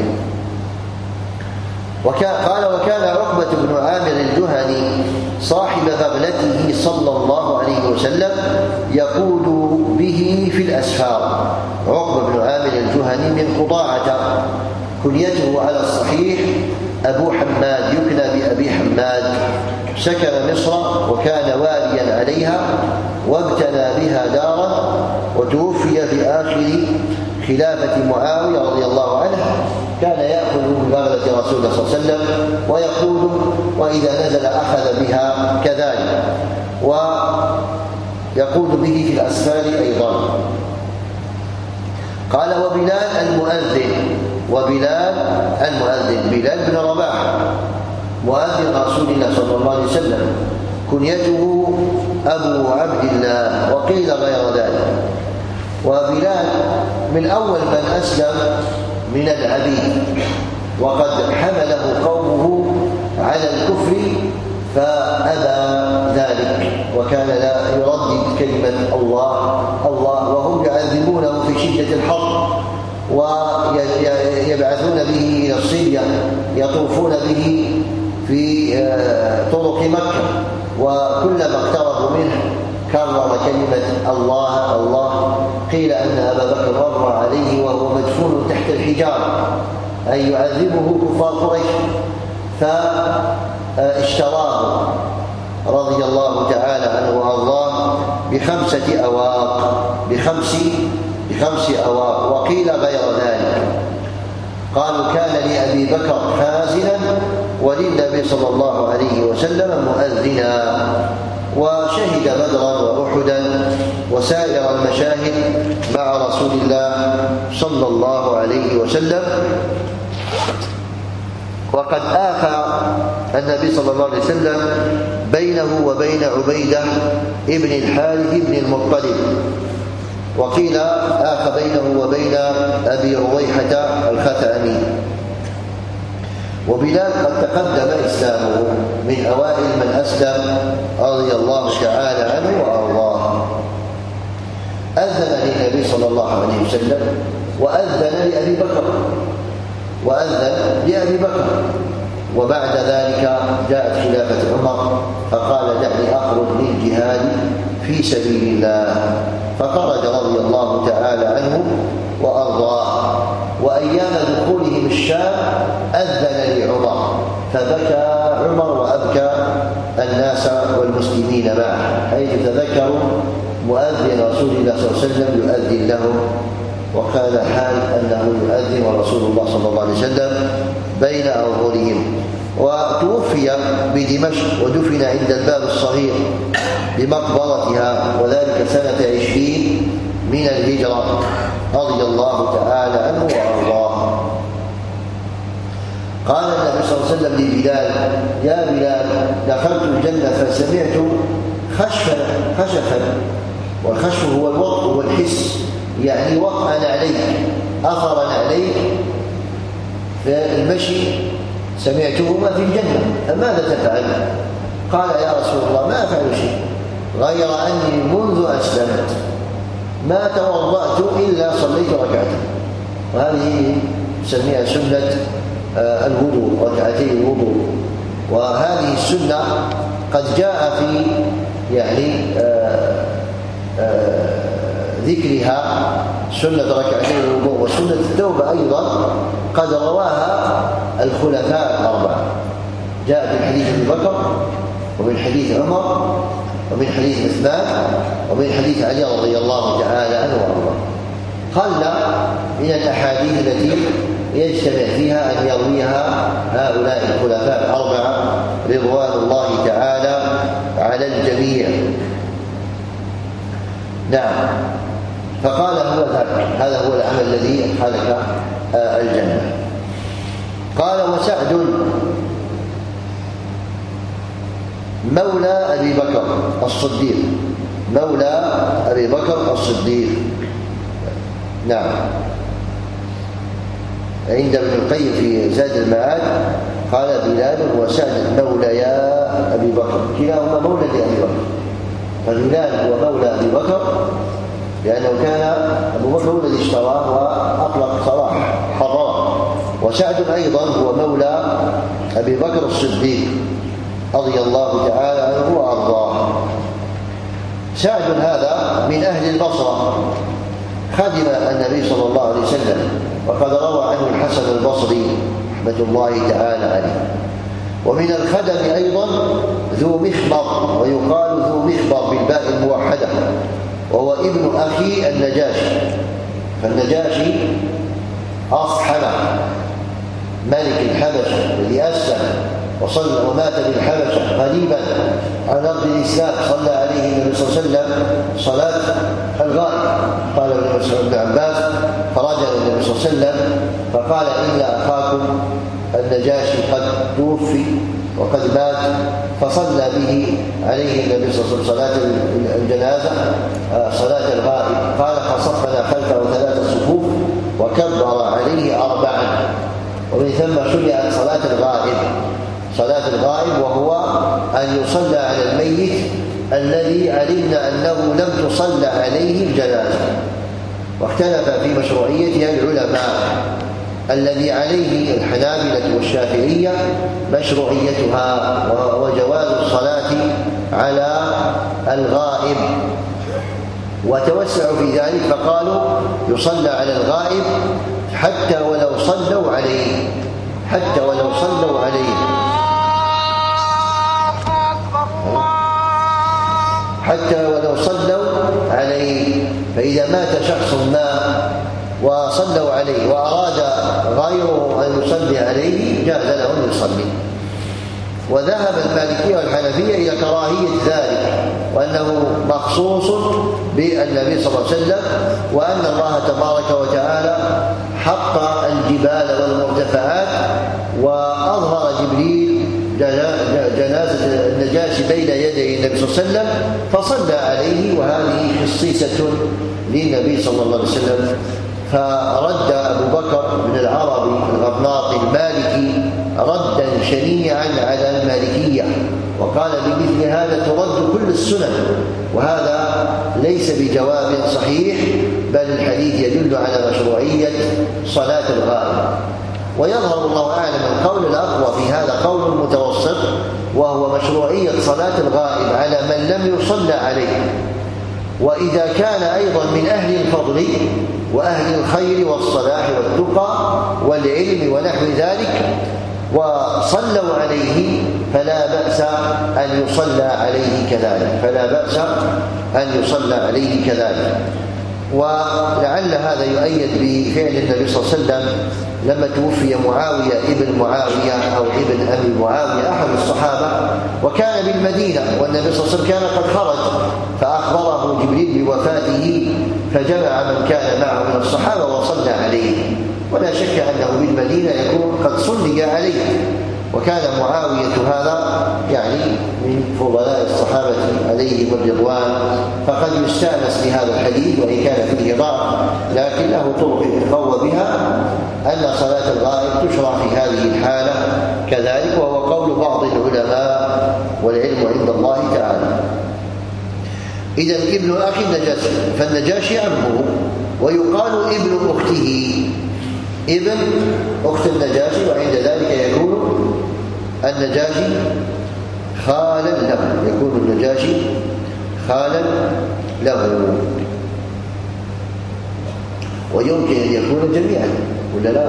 وكان قال وكان عقبة بن عامر الجهني صاحب بغلته صلى الله عليه وسلم يقول به في الأسفار. عقبة بن عامر الجهني من قضاعة، كنيته على الصحيح أبو حماد، يكنى بأبي حماد. سكن مصر وكان واليا عليها، وابتنى بها دارا، وتوفي في آخر خلافة معاوية رضي الله عنه. كان يأخذ من بغلة رسول الله صلى الله عليه وسلم ويقول، وإذا نزل أخذ بها كذلك، ويقول به في الأسفار أيضا. قال وبلال المؤذن، وبلال المؤذن بلال بن رباح مؤذن رسول الله صلى الله عليه وسلم، كنيته أبو عبد الله، وقيل غير ذلك. وبلال من أول من أسلم من العبيد، وقد حمله قومه على الكفر فأبى ذلك، وكان لا يردد كلمة الله الله، وهم يعذبونه في شدة الحر ويبعثون به إلى الصبية يطوفون به في طرق مكة، وكلما اقتربوا منه كرر كلمة الله الله. قيل أن أبا بكر مر عليه وهو مدفون تحت الحجارة، أي يعذبه كفار قريش، فاشتراه رضي الله تعالى عنه وأرضاه بخمسة أواق بخمس بخمس أواق، وقيل غير ذلك. قالوا كان لأبي بكر خازنا وللنبي صلى الله عليه وسلم مؤذنا، وشهد بدرا وأحدا وسائر المشاهد مع رسول الله صلى الله عليه وسلم. وقد آخى النبي صلى الله عليه وسلم بينه وبين عبيدة ابن الحارث بن المطلب، وقيل آخى بينه وبين أبي رويحة الخثعمي. وبلال قد تقدم إسلامه من أوائل من أسلم رضي الله تعالى عنه وأرضاه. أذن للنبي صلى الله عليه وسلم، وأذن لأبي بكر وأذن لأبي بكر وبعد ذلك جاءت خلافة عمر فقال دعني أخرج للجهاد في سبيل الله، فخرج رضي الله تعالى عنه وأرضاه. وأيام دخولهم الشام أذن لعمر فبكى عمر وأبكى الناس والمسلمين معه، حيث تذكروا مؤذن رسول الله صلى الله عليه وسلم يؤذن لهم، وكان الحال أنه يؤذن ورسول الله صلى الله عليه وسلم بين أظهرهم. وتوفي بدمشق ودفن عند الباب الصغير بمقبرتها، وذلك سنة عشرين من الهجرة رضي الله تعالى عنه وأرضاه. قال النبي صلى الله عليه وسلم لبلال يا بلال دخلت الجنة فسمعت خشفا خشفا، والخشف هو الوطء والحس، يعني وطئا عليك أثرا عليك في المشي، سمعتهما في الجنة فماذا تفعل؟ قال يا رسول الله ما أفعل شيء غير أني منذ أسلمت ما توضأت إلا صليت ركعتين، وهذه نسميها سنة الوضوء، ركعتي الوضوء. وهذه السنة قد جاء في يعني آآ آآ ذكرها سنة ركعتي الوضوء وسنة التوبة أيضا قد رواها الخلفاء الأربعة، جاء في حديث أبي بكر ومن حديث عمر ومن حديث عثمان ومن حديث علي رضي الله تعالى عنه وارضاه. قل من الأحاديث التي يجتمع فيها أن يرويها هؤلاء الخلفاء الأربعة رضوان الله تعالى على الجميع. نعم، فقال هو ذاك، هذا هو العمل الذي أدخلك الجنة. قال وسعد مولى أبي بكر الصديق، مولى أبي بكر الصديق. نعم، عند ابن القيم في زاد المعاد قال بلال وسعد موليا أبي بكر، كلاهما مولى لأبي بكر، فبلال هو مولى أبي بكر لأنه كان أبو بكر هو الذي اشتراه وأطلق صلاح حرام، وسعد أيضا هو مولى أبي بكر الصديق رضي الله تعالى عنه وأرضاه. سعد هذا من أهل البصرة، خدم النبي صلى الله عليه وسلم، وقد روى عنه الحسن البصري رحمة الله تعالى عليه. ومن الخدم أيضا ذو مخبر، ويقال ذو مخبر بالباء الموحدة، وهو ابن أخي النجاشي، فالنجاشي أصحمه ملك الحبشة الذي أسلم وصلى ومات بالحبشة قريبا على أرض الإسلام، صلى عليه النبي صلى الله عليه وسلم صلاة الغائب. قال ابن مسعود بن عباس فرجع النبي صلى الله عليه وسلم فقال إن أخاكم النجاشي قد توفي وقد مات، فصلى به عليه النبي صلى الله عليه وسلم صلاة الجنازة صلاة الغائب. قال فصفنا خلفه ثلاث صفوف وكبر عليه أربعا. ومن ثم شرعت صلاة الغائب صلاة الغائب وهو أن يصلى على الميت الذي علمنا أنه لم تصلى عليه الجنازة. واختلف في مشروعيتها العلماء، الذي عليه الحنابلة والشافعية مشروعيتها وجواز الصلاة على الغائب، وتوسعوا في ذلك فقالوا يصلى على الغائب حتى ولو صلوا عليه حتى ولو صلوا عليه حتى ولو صلوا عليه. فإذا مات شخص ما وصلوا عليه وأراد غيره أن يصلي عليه جاز له أن يصلي. وذهب المالكية والحنفية إلى كراهية ذلك، وأنه مخصوص بالنبي صلى الله عليه وسلم، وأن الله تبارك وتعالى حق الجبال والمرتفعات وأظهر جبريل جنازة النجاشي بين يدي النبي صلى الله عليه وسلم فصلى عليه، وهذه خصيصة للنبي صلى الله عليه وسلم. فرد أبو بكر بن العربي الغرناطي المالكي ردا شنيعا على المالكية، وقال بمثل هذا ترد كل السنن، وهذا ليس بجواب صحيح، بل الحديث يدل على مشروعية صلاة الغائب. ويظهر الله أعلم القول الأقوى في هذا قول متوسط، وهو مشروعية صلاة الغائب على من لم يصلى عليه، وإذا كان أيضا من أهل الفضل وأهل الخير والصلاح والتقى والعلم ونحو ذلك وصلوا عليه فلا بأس أن يصلى عليه كذلك فلا بأس أن يصلى عليه كذلك. ولعل هذا يؤيد بفعل النبي صلى الله عليه وسلم لما توفي معاوية ابن معاوية أو ابن أبي معاوية أحد الصحابة، وكان بالمدينة والنبي صلى الله عليه وسلم كان قد خرج، فأخبره جبريل بوفاته فجمع من كان معه من الصحابة وصلى عليه. ولا شك أنه بالمدينة يكون قد صلي عليه، وكان معاوية هذا يعني من فضلاء الصحابة عليهم الرضوان، فقد يستأنس بهذا الحديث وإن كان فيه ضعف، لكن له طرق يقوى بها أن صلاة الغائب تشرع في هذه الحالة كذلك، وهو قول بعض العلماء والعلم عند الله تعالى. إذا ابن أخي النجاشي فالنجاشي عمه، ويقال ابن أخته ابن أخت النجاشي، وعند ذلك يكون النجاشي خالا له يكون النجاشي خالا له. ويمكن أن يكون جميعا ولا لا؟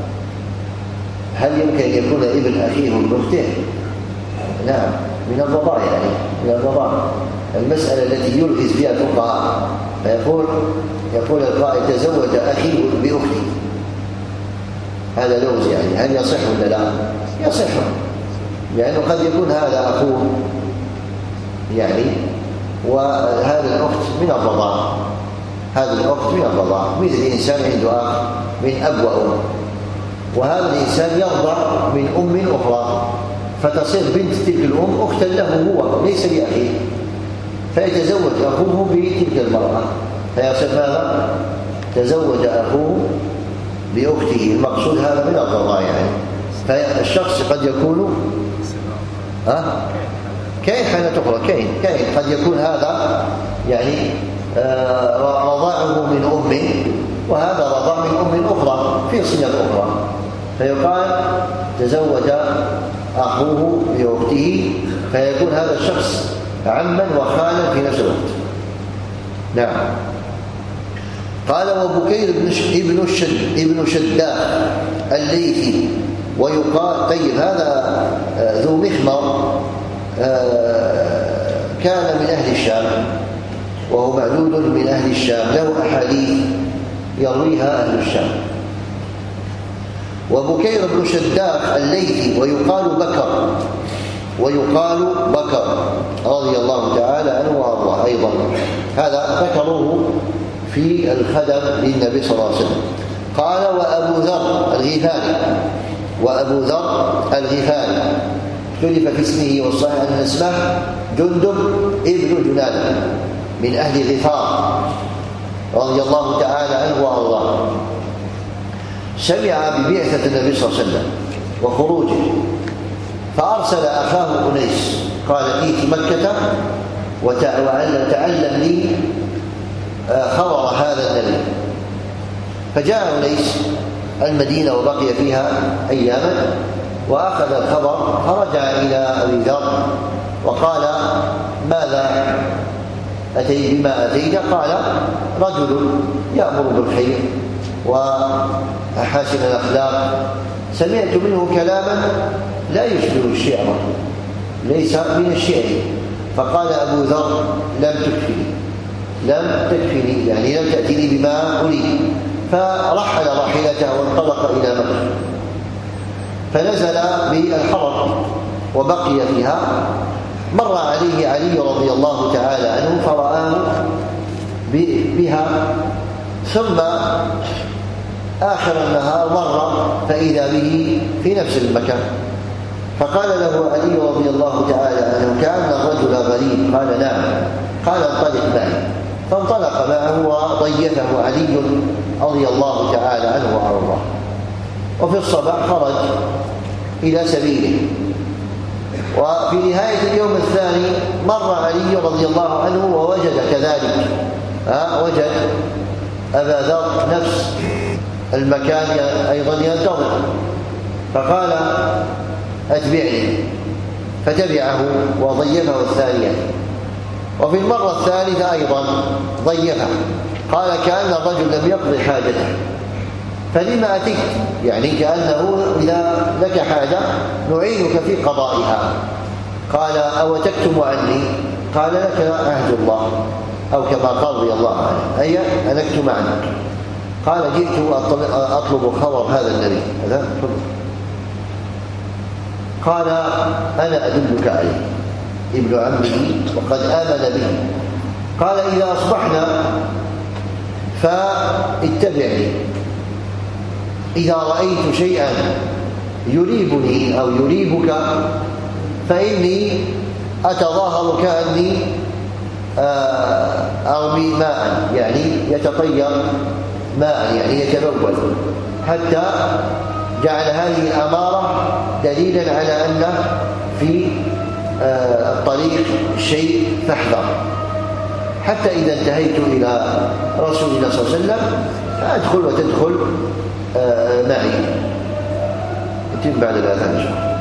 هل يمكن أن يكون ابن أخيه من أخته؟ نعم، من الرضاع يعني من الرضاع، المسألة التي يلغز فيها الفقهاء، فيقول يقول القائل تزوج أخي بأختي، هذا لغز يعني، هل يصح ولا لا؟ يصح، لأنه يعني قد يكون هذا أخوه يعني، وهذه الأخت من الرضاع، هذه الأخت من الرضاع، مثل إنسان عنده أخ من أب وأم، وهذا الإنسان يرضع من أم أخرى، فتصير بنت تلك الأم أختا له هو ليس بأخيه، فيتزوج أخوه بتلك المرأة، فيصير ماذا؟ تزوج أخوه بأخته، المقصود هذا من الرضاع يعني. فالشخص قد يكون أه؟ كاين حالة أخرى، كاين كاين قد يكون هذا يعني آه رضاعه من أم، وهذا رضاع من أم أخرى في صلة أخرى، فيقال تزوج أخوه بأخته، فيكون هذا الشخص عما وخالا في نفس الوقت. نعم. قال وبكير ابن الشد ابن شداد الليثي، ويقال طيب هذا ذو مخمر كان من أهل الشام، وهو معدود من أهل الشام، له أحاديث يرويها أهل الشام. وبكير بن شداد الليثي ويقال بكر ويقال بكر رضي الله تعالى عنه وارضاه، أيضا هذا ذكروه في الخدم للنبي صلى الله عليه وسلم. قال وأبو ذر الغفاري وأبو ذر الغفاري اختلف في اسمه، والصحيح أن اسمه جندب ابن جنادة من أهل غفار رضي الله تعالى عنه وأرضاه. سمع ببعثة النبي صلى الله عليه وسلم وخروجه، فأرسل أخاه أنيس قال ائت مكة وتعلم لي خبر هذا النبي. فجاء أنيس المدينة وبقي فيها أياما وأخذ الخبر، فرجع إلى أبي ذر وقال ماذا أتيت بما أتيت؟ قال رجل يأمر بالخير وأحاسن الأخلاق، سمعت منه كلاما لا يشبه الشعر، ليس من الشعر. فقال أبو ذر لم تكفني لم تكفني يعني لم تأتني بما أريد. فرحل راحلته وانطلق إلى مكة، فنزل بالحرم وبقي فيها. مر عليه علي رضي الله تعالى عنه فرآه بها، ثم آخر النهار مر فإذا به في نفس المكان، فقال له علي رضي الله تعالى عنه كأن الرجل غريب. قال نعم. قال انطلق معي، فانطلق معه وضيفه علي رضي الله تعالى عنه وأرضاه. وفي الصباح خرج إلى سبيله، وفي نهاية اليوم الثاني مر علي رضي الله عنه ووجد كذلك ها وجد أبا ذر نفس المكان أيضا ينتظر، فقال أتبعني، فتبعه وضيفه الثانية. وفي المرة الثالثة أيضا ضيفه، قال كأن الرجل لم يقضي حاجته، فلما أتيت؟ يعني كأنه إذا لك حاجة نعينك في قضائها. قال أو تكتم عني؟ قال لك عهد الله، أو كما قال رضي الله عنه أي أن أكتم عنك. قال جئت أطلب خبر هذا النبي. هذا قال أنا أدلك عليه، ابن عمه وقد آمن به. قال إذا أصبحنا فاتبعني، إذا رأيت شيئا يريبني أو يريبك فإني أتظاهر كأني أرمي ماء، يعني يتطير ماء يعني يتبول، حتى جعل هذه الأمارة دليلا على أن في الطريق شيء فاحذر. حتى إذا انتهيت إلى رسول الله صلى الله عليه وسلم فأدخل وتدخل معي. يتم بعد الأذان إن شاء الله.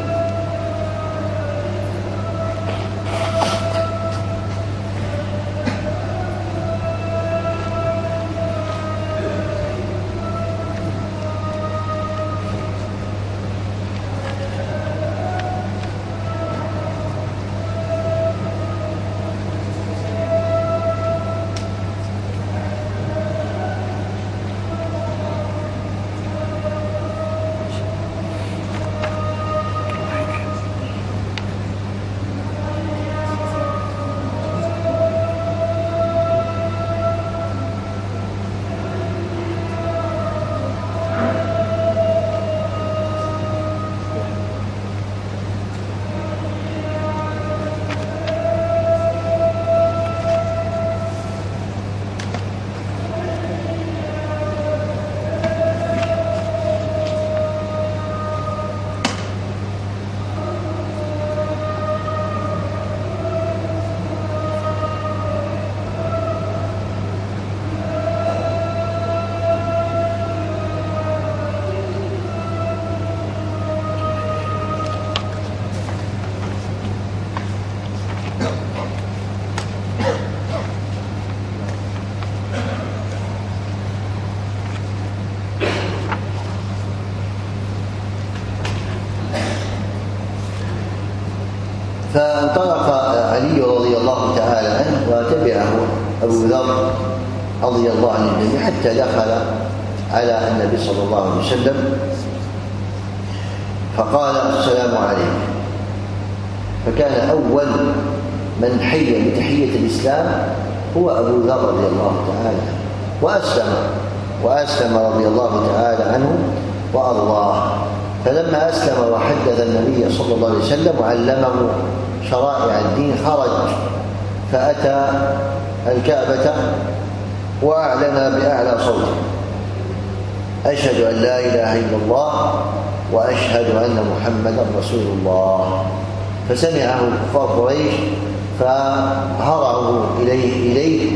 فانطلق علي رضي الله تعالى عنه وتبعه أبو ذر رضي الله عنه الجميع حتى دخل على النبي صلى الله عليه وسلم فقال السلام عليكم. فكان أول من حي بتحية الإسلام هو أبو ذر رضي الله تعالى عنه. وأسلم وأسلم رضي الله تعالى عنه وأرضاه. فلما أسلم وحدث النبي صلى الله عليه وسلم وعلمه شرائع الدين خرج فأتى الكعبة وأعلن بأعلى صوته: أشهد أن لا إله إلا الله وأشهد أن محمدا رسول الله. فسمعه كفار قريش فهرعوا إليه إليه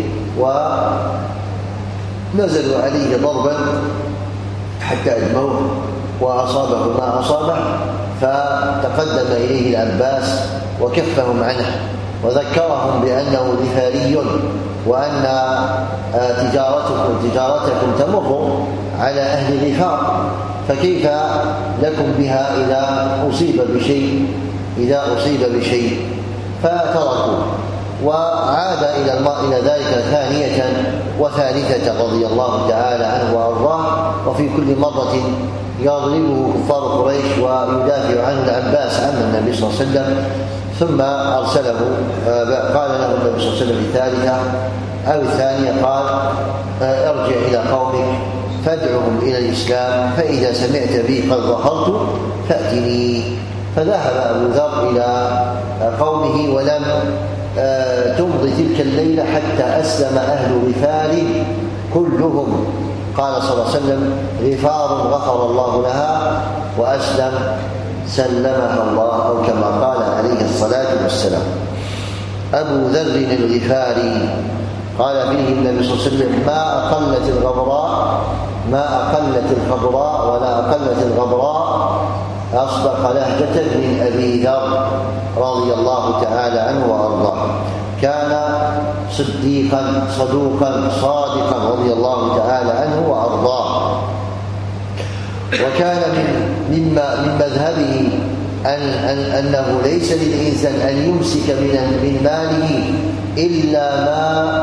ونزلوا عليه ضربا حتى أجموه وأصابه ما أصابه، فتقدم إليه العباس وكفهم عنه وذكرهم بأنه غفاري وأن تجارتكم تجارتكم تمر على أهل غفار، فكيف لكم بها إذا أصيب بشيء إذا أصيب بشيء فتركوا. وعاد إلى إلى ذلك ثانية وثالثة رضي الله تعالى عنه وأرضاه، وفي كل مرة يضربه كفار قريش ويدافع عنه العباس عم النبي صلى الله عليه وسلم. ثم أرسله قال له النبي صلى الله عليه وسلم الثالثة أو الثانية قال: ارجع إلى قومك فادعهم إلى الإسلام، فإذا سمعت بي قد ظهرت فأتني. فذهب أبو ذر إلى قومه ولم تمضي تلك الليلة حتى أسلم أهل غفار كلهم. قال صلى الله عليه وسلم: غفار غفر الله لها وأسلم سلمها الله، أو كما قال عليه الصلاة والسلام. أبو ذر الغفاري قال فيه النبي صلى الله عليه وسلم: ما أقلت الغبراء ما أقلت الخضراء ولا أقلت الغبراء أصدق لهجة من أبي ذر رضي الله تعالى عنه وأرضاه. كان صديقا صدوقا صادقا رضي الله تعالى عنه وأرضاه. وكان من مما من مذهبه أن أن أنه ليس للإنسان أن يمسك من من ماله إلا ما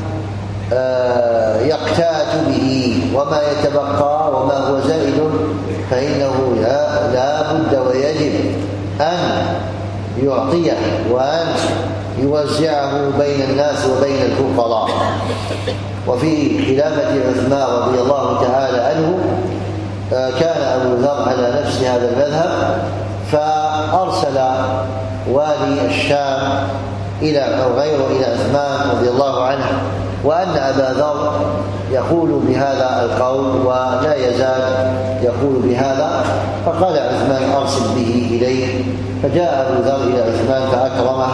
يقتات به، وما يتبقى وما هو زائد فإنه لا, لا بد ويجب أن يعطيه وأن يوزعه بين الناس وبين الفقراء. وفي خلافة عثمان رضي الله تعالى عنه كان أبو ذر على نفس هذا المذهب، فأرسل والي الشام إلى أو غيره إلى عثمان رضي الله عنه وأن أبا ذر يقول بهذا القول ولا يزال يقول بهذا. فقال عثمان: أرسل به إليه. فجاء أبو ذر إلى عثمان فأكرمه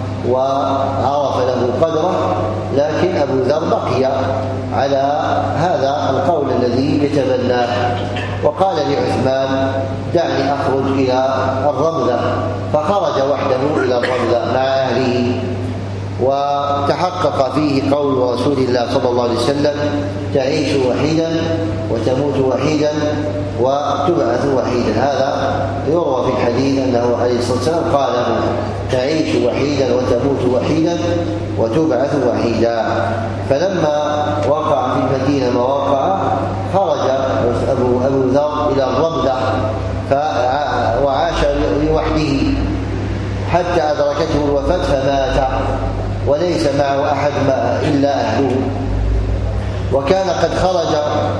وعرف له قدره، لكن أبو ذر بقي على هذا القول الذي يتبناه، وقال لعثمان: دعني أخرج إلى الرملة. فخرج وحده إلى الرملة مع أهله، وتحقق فيه قول رسول الله صلى الله عليه وسلم: تعيش وحيدا وتموت وحيدا وتبعث وحيدا. هذا يروى في الحديث أنه عليه الصلاة والسلام قال: تعيش وحيدا وتموت وحيدا وتبعث وحيدا. فلما وقع في المدينة ما وقع خرج أبو, أبو ذر إلى الرملة وعاش لوحده حتى أدركته الوفاة فمات وليس معه أحد إلا أهله. وكان قد خرج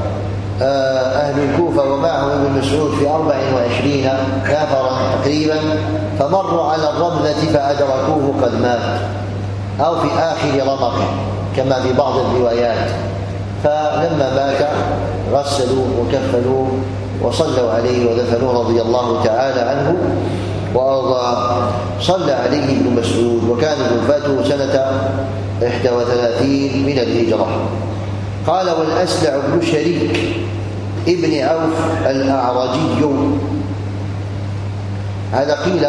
أهل الكوفة ومعهم ابن مسعود في أربع وعشرين نفرا تقريبا، فمروا على الرملة فأدركوه قد مات أو في آخر رمقه كما في بعض الروايات. فلما مات غسلوا وكفلوا وصلوا عليه ودفنوه رضي الله تعالى عنه وأرضاه. صلى عليه ابن مسعود وكانت وفاته سنة إحدى وثلاثين من الهجرة. قال: والأسلع بن شريك ابن عوف الأعرجي. هذا قيل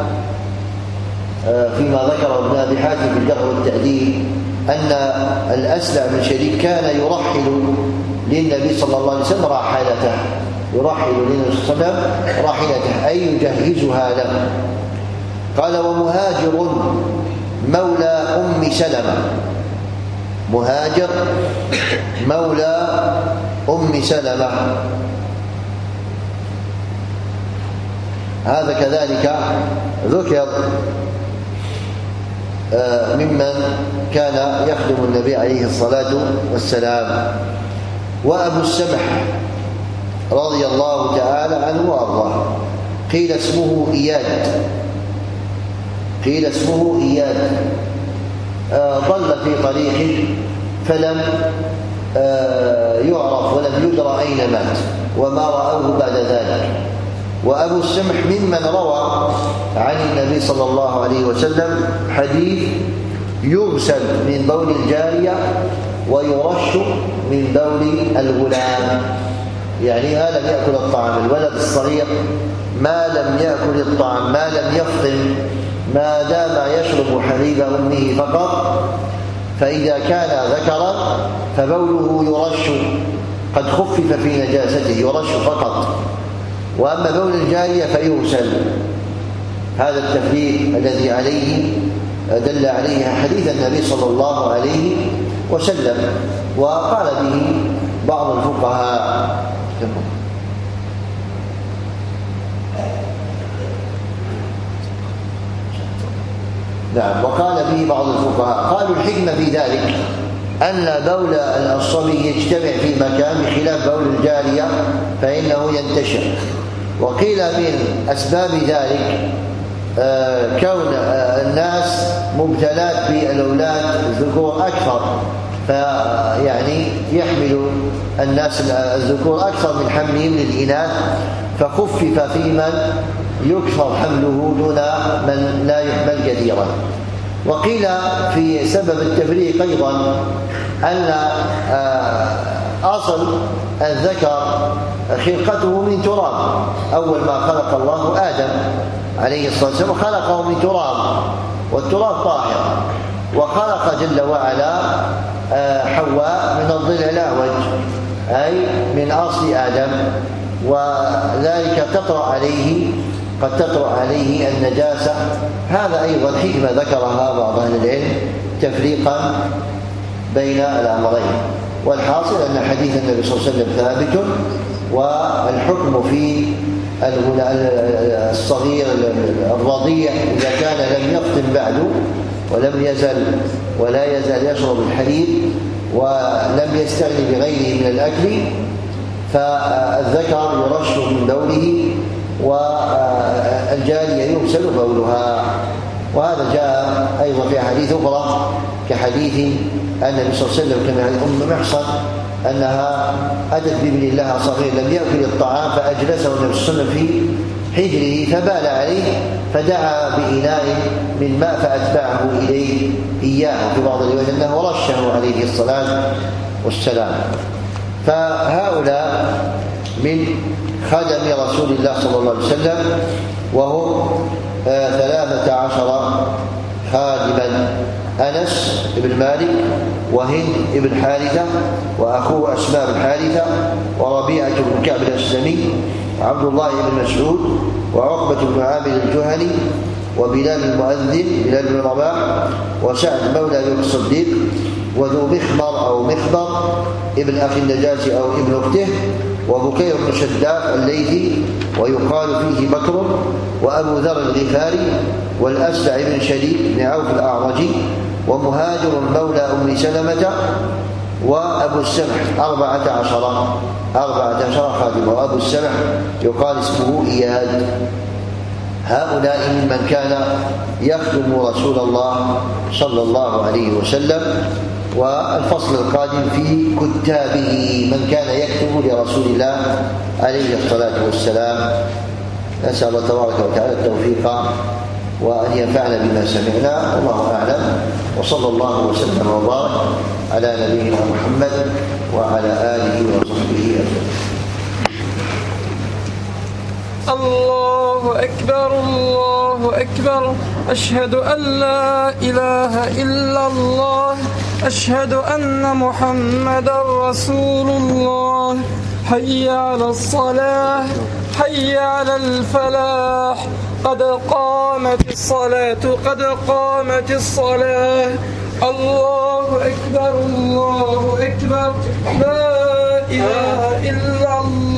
فيما ذكر ابن أبي حاتم في الجرح والتعديل أن الأسلع بن شريك كان يرحل للنبي صلى الله عليه وسلم راحلته يرحل للنبي صلى الله عليه وسلم راحلته أي يجهزها له. قال: ومهاجر مولى أم سلمة مهاجر مولى أم سلمة هذا كذلك ذكر ممن كان يخدم النبي عليه الصلاة والسلام. وأبو السمح رضي الله تعالى عنه وأرضاه قيل اسمه إياد قيل اسمه إياد ضل في طريقه فلم يعرف ولم يدرى أين مات وما رأوه بعد ذلك. وأبو السمح ممن روى عن النبي صلى الله عليه وسلم حديث يغسل من بول الجارية ويرش من بول الغلام، يعني ما لم يأكل الطعام. الولد الصغير ما لم يأكل الطعام، ما لم يفطن، ما دام يشرب حليب أمه فقط، فإذا كان ذكرا فبوله يرش، قد خفف في نجاسته يرش فقط. وأما بول الجارية فيغسل. هذا التفريق الذي عليه دل عليه حديث النبي صلى الله عليه وسلم، وقال به بعض الفقهاء. نعم، وقال به بعض الفقهاء قالوا الحكمة في ذلك أن بول الصبي يجتمع في مكان بخلاف بول الجارية فإنه ينتشر. وقيل من أسباب ذلك كون الناس مبتلات بالأولاد الذكور أكثر، فيعني يحمل الناس الذكور أكثر من حملهم للإناث، فخفف في من يكثر حمله دون من لا يحمل كثيرا. وقيل في سبب التفريق أيضا أن أصل الذكر خلقته من تراب، أول ما خلق الله آدم عليه الصلاة والسلام خلقه من تراب، والتراب طاهر، وخلق جل وعلا حواء من الضلع الأعوج أي من أصل آدم، وذلك تطرأ عليه قد تطرأ عليه النجاسة. هذا أيضا حكمة ذكرها بعض أهل العلم تفريقا بين الأمرين. والحاصل أن حديث النبي صلى الله عليه وسلم ثابت، والحكم في الصغير الرضيع إذا كان لم يفطن بعد ولم يزل ولا يزال يشرب الحليب ولم يستغني بغيره من الأكل، فالذكر يرش من بوله والجارية يغسل بولها. وهذا جاء أيضا في حديث أخرى كحديث النبي صلى الله عليه وسلم كما أم محصن أنها أتت بابن لها صغير لم يأكل الطعام فأجلسه النبي صلى الله عليه وسلم في حجره فبال عليه فدعا بإناء من ماء فأتبعه إليه إياه، في بعض الروايات أنه رشه عليه الصلاة والسلام. فهؤلاء من خدم رسول الله صلى الله عليه وسلم، وهم ثلاثة عشر خادما: أنس بن مالك، وهند بن حارثة، وأخوه أسماء بن حارثة، وربيعة بن كعب الأسلمي، وعبد الله بن مسعود، وعقبة بن عامر الجهني، وبلال المؤذن بلال بن رباح، وسعد مولى بن الصديق، وذو مخمر أو مخبر ابن أخي النجاشي أو ابن أخته، وبكير بن شداف الليثي ويقال فيه بكر، وأبو ذر الغفاري، والأسلع بن شديد بن عوف الأعرجي، ومهاجر مولى أم سلمة، وأبو السمح أربعة عشر أربعة عشر خادم، وأبو السمح يقال اسمه إياد. هؤلاء ممن كان يخدم رسول الله صلى الله عليه وسلم. والفصل القادم في كتابه من كان يكتب لرسول الله عليه الصلاة والسلام. نسأل الله تبارك وتعالى التوفيق وأن ينفعنا بما سمعنا، والله أعلم، وصلى الله وسلم وبارك على نبينا محمد وعلى آله وصحبه أجمعين. الله أكبر الله أكبر، أشهد أن لا إله إلا الله، أشهد أن محمدا رسول الله. حي على الصلاة، حي على الفلاح، قد قامت الصلاة قد قامت الصلاة. الله أكبر الله أكبر، لا إله إلا الله.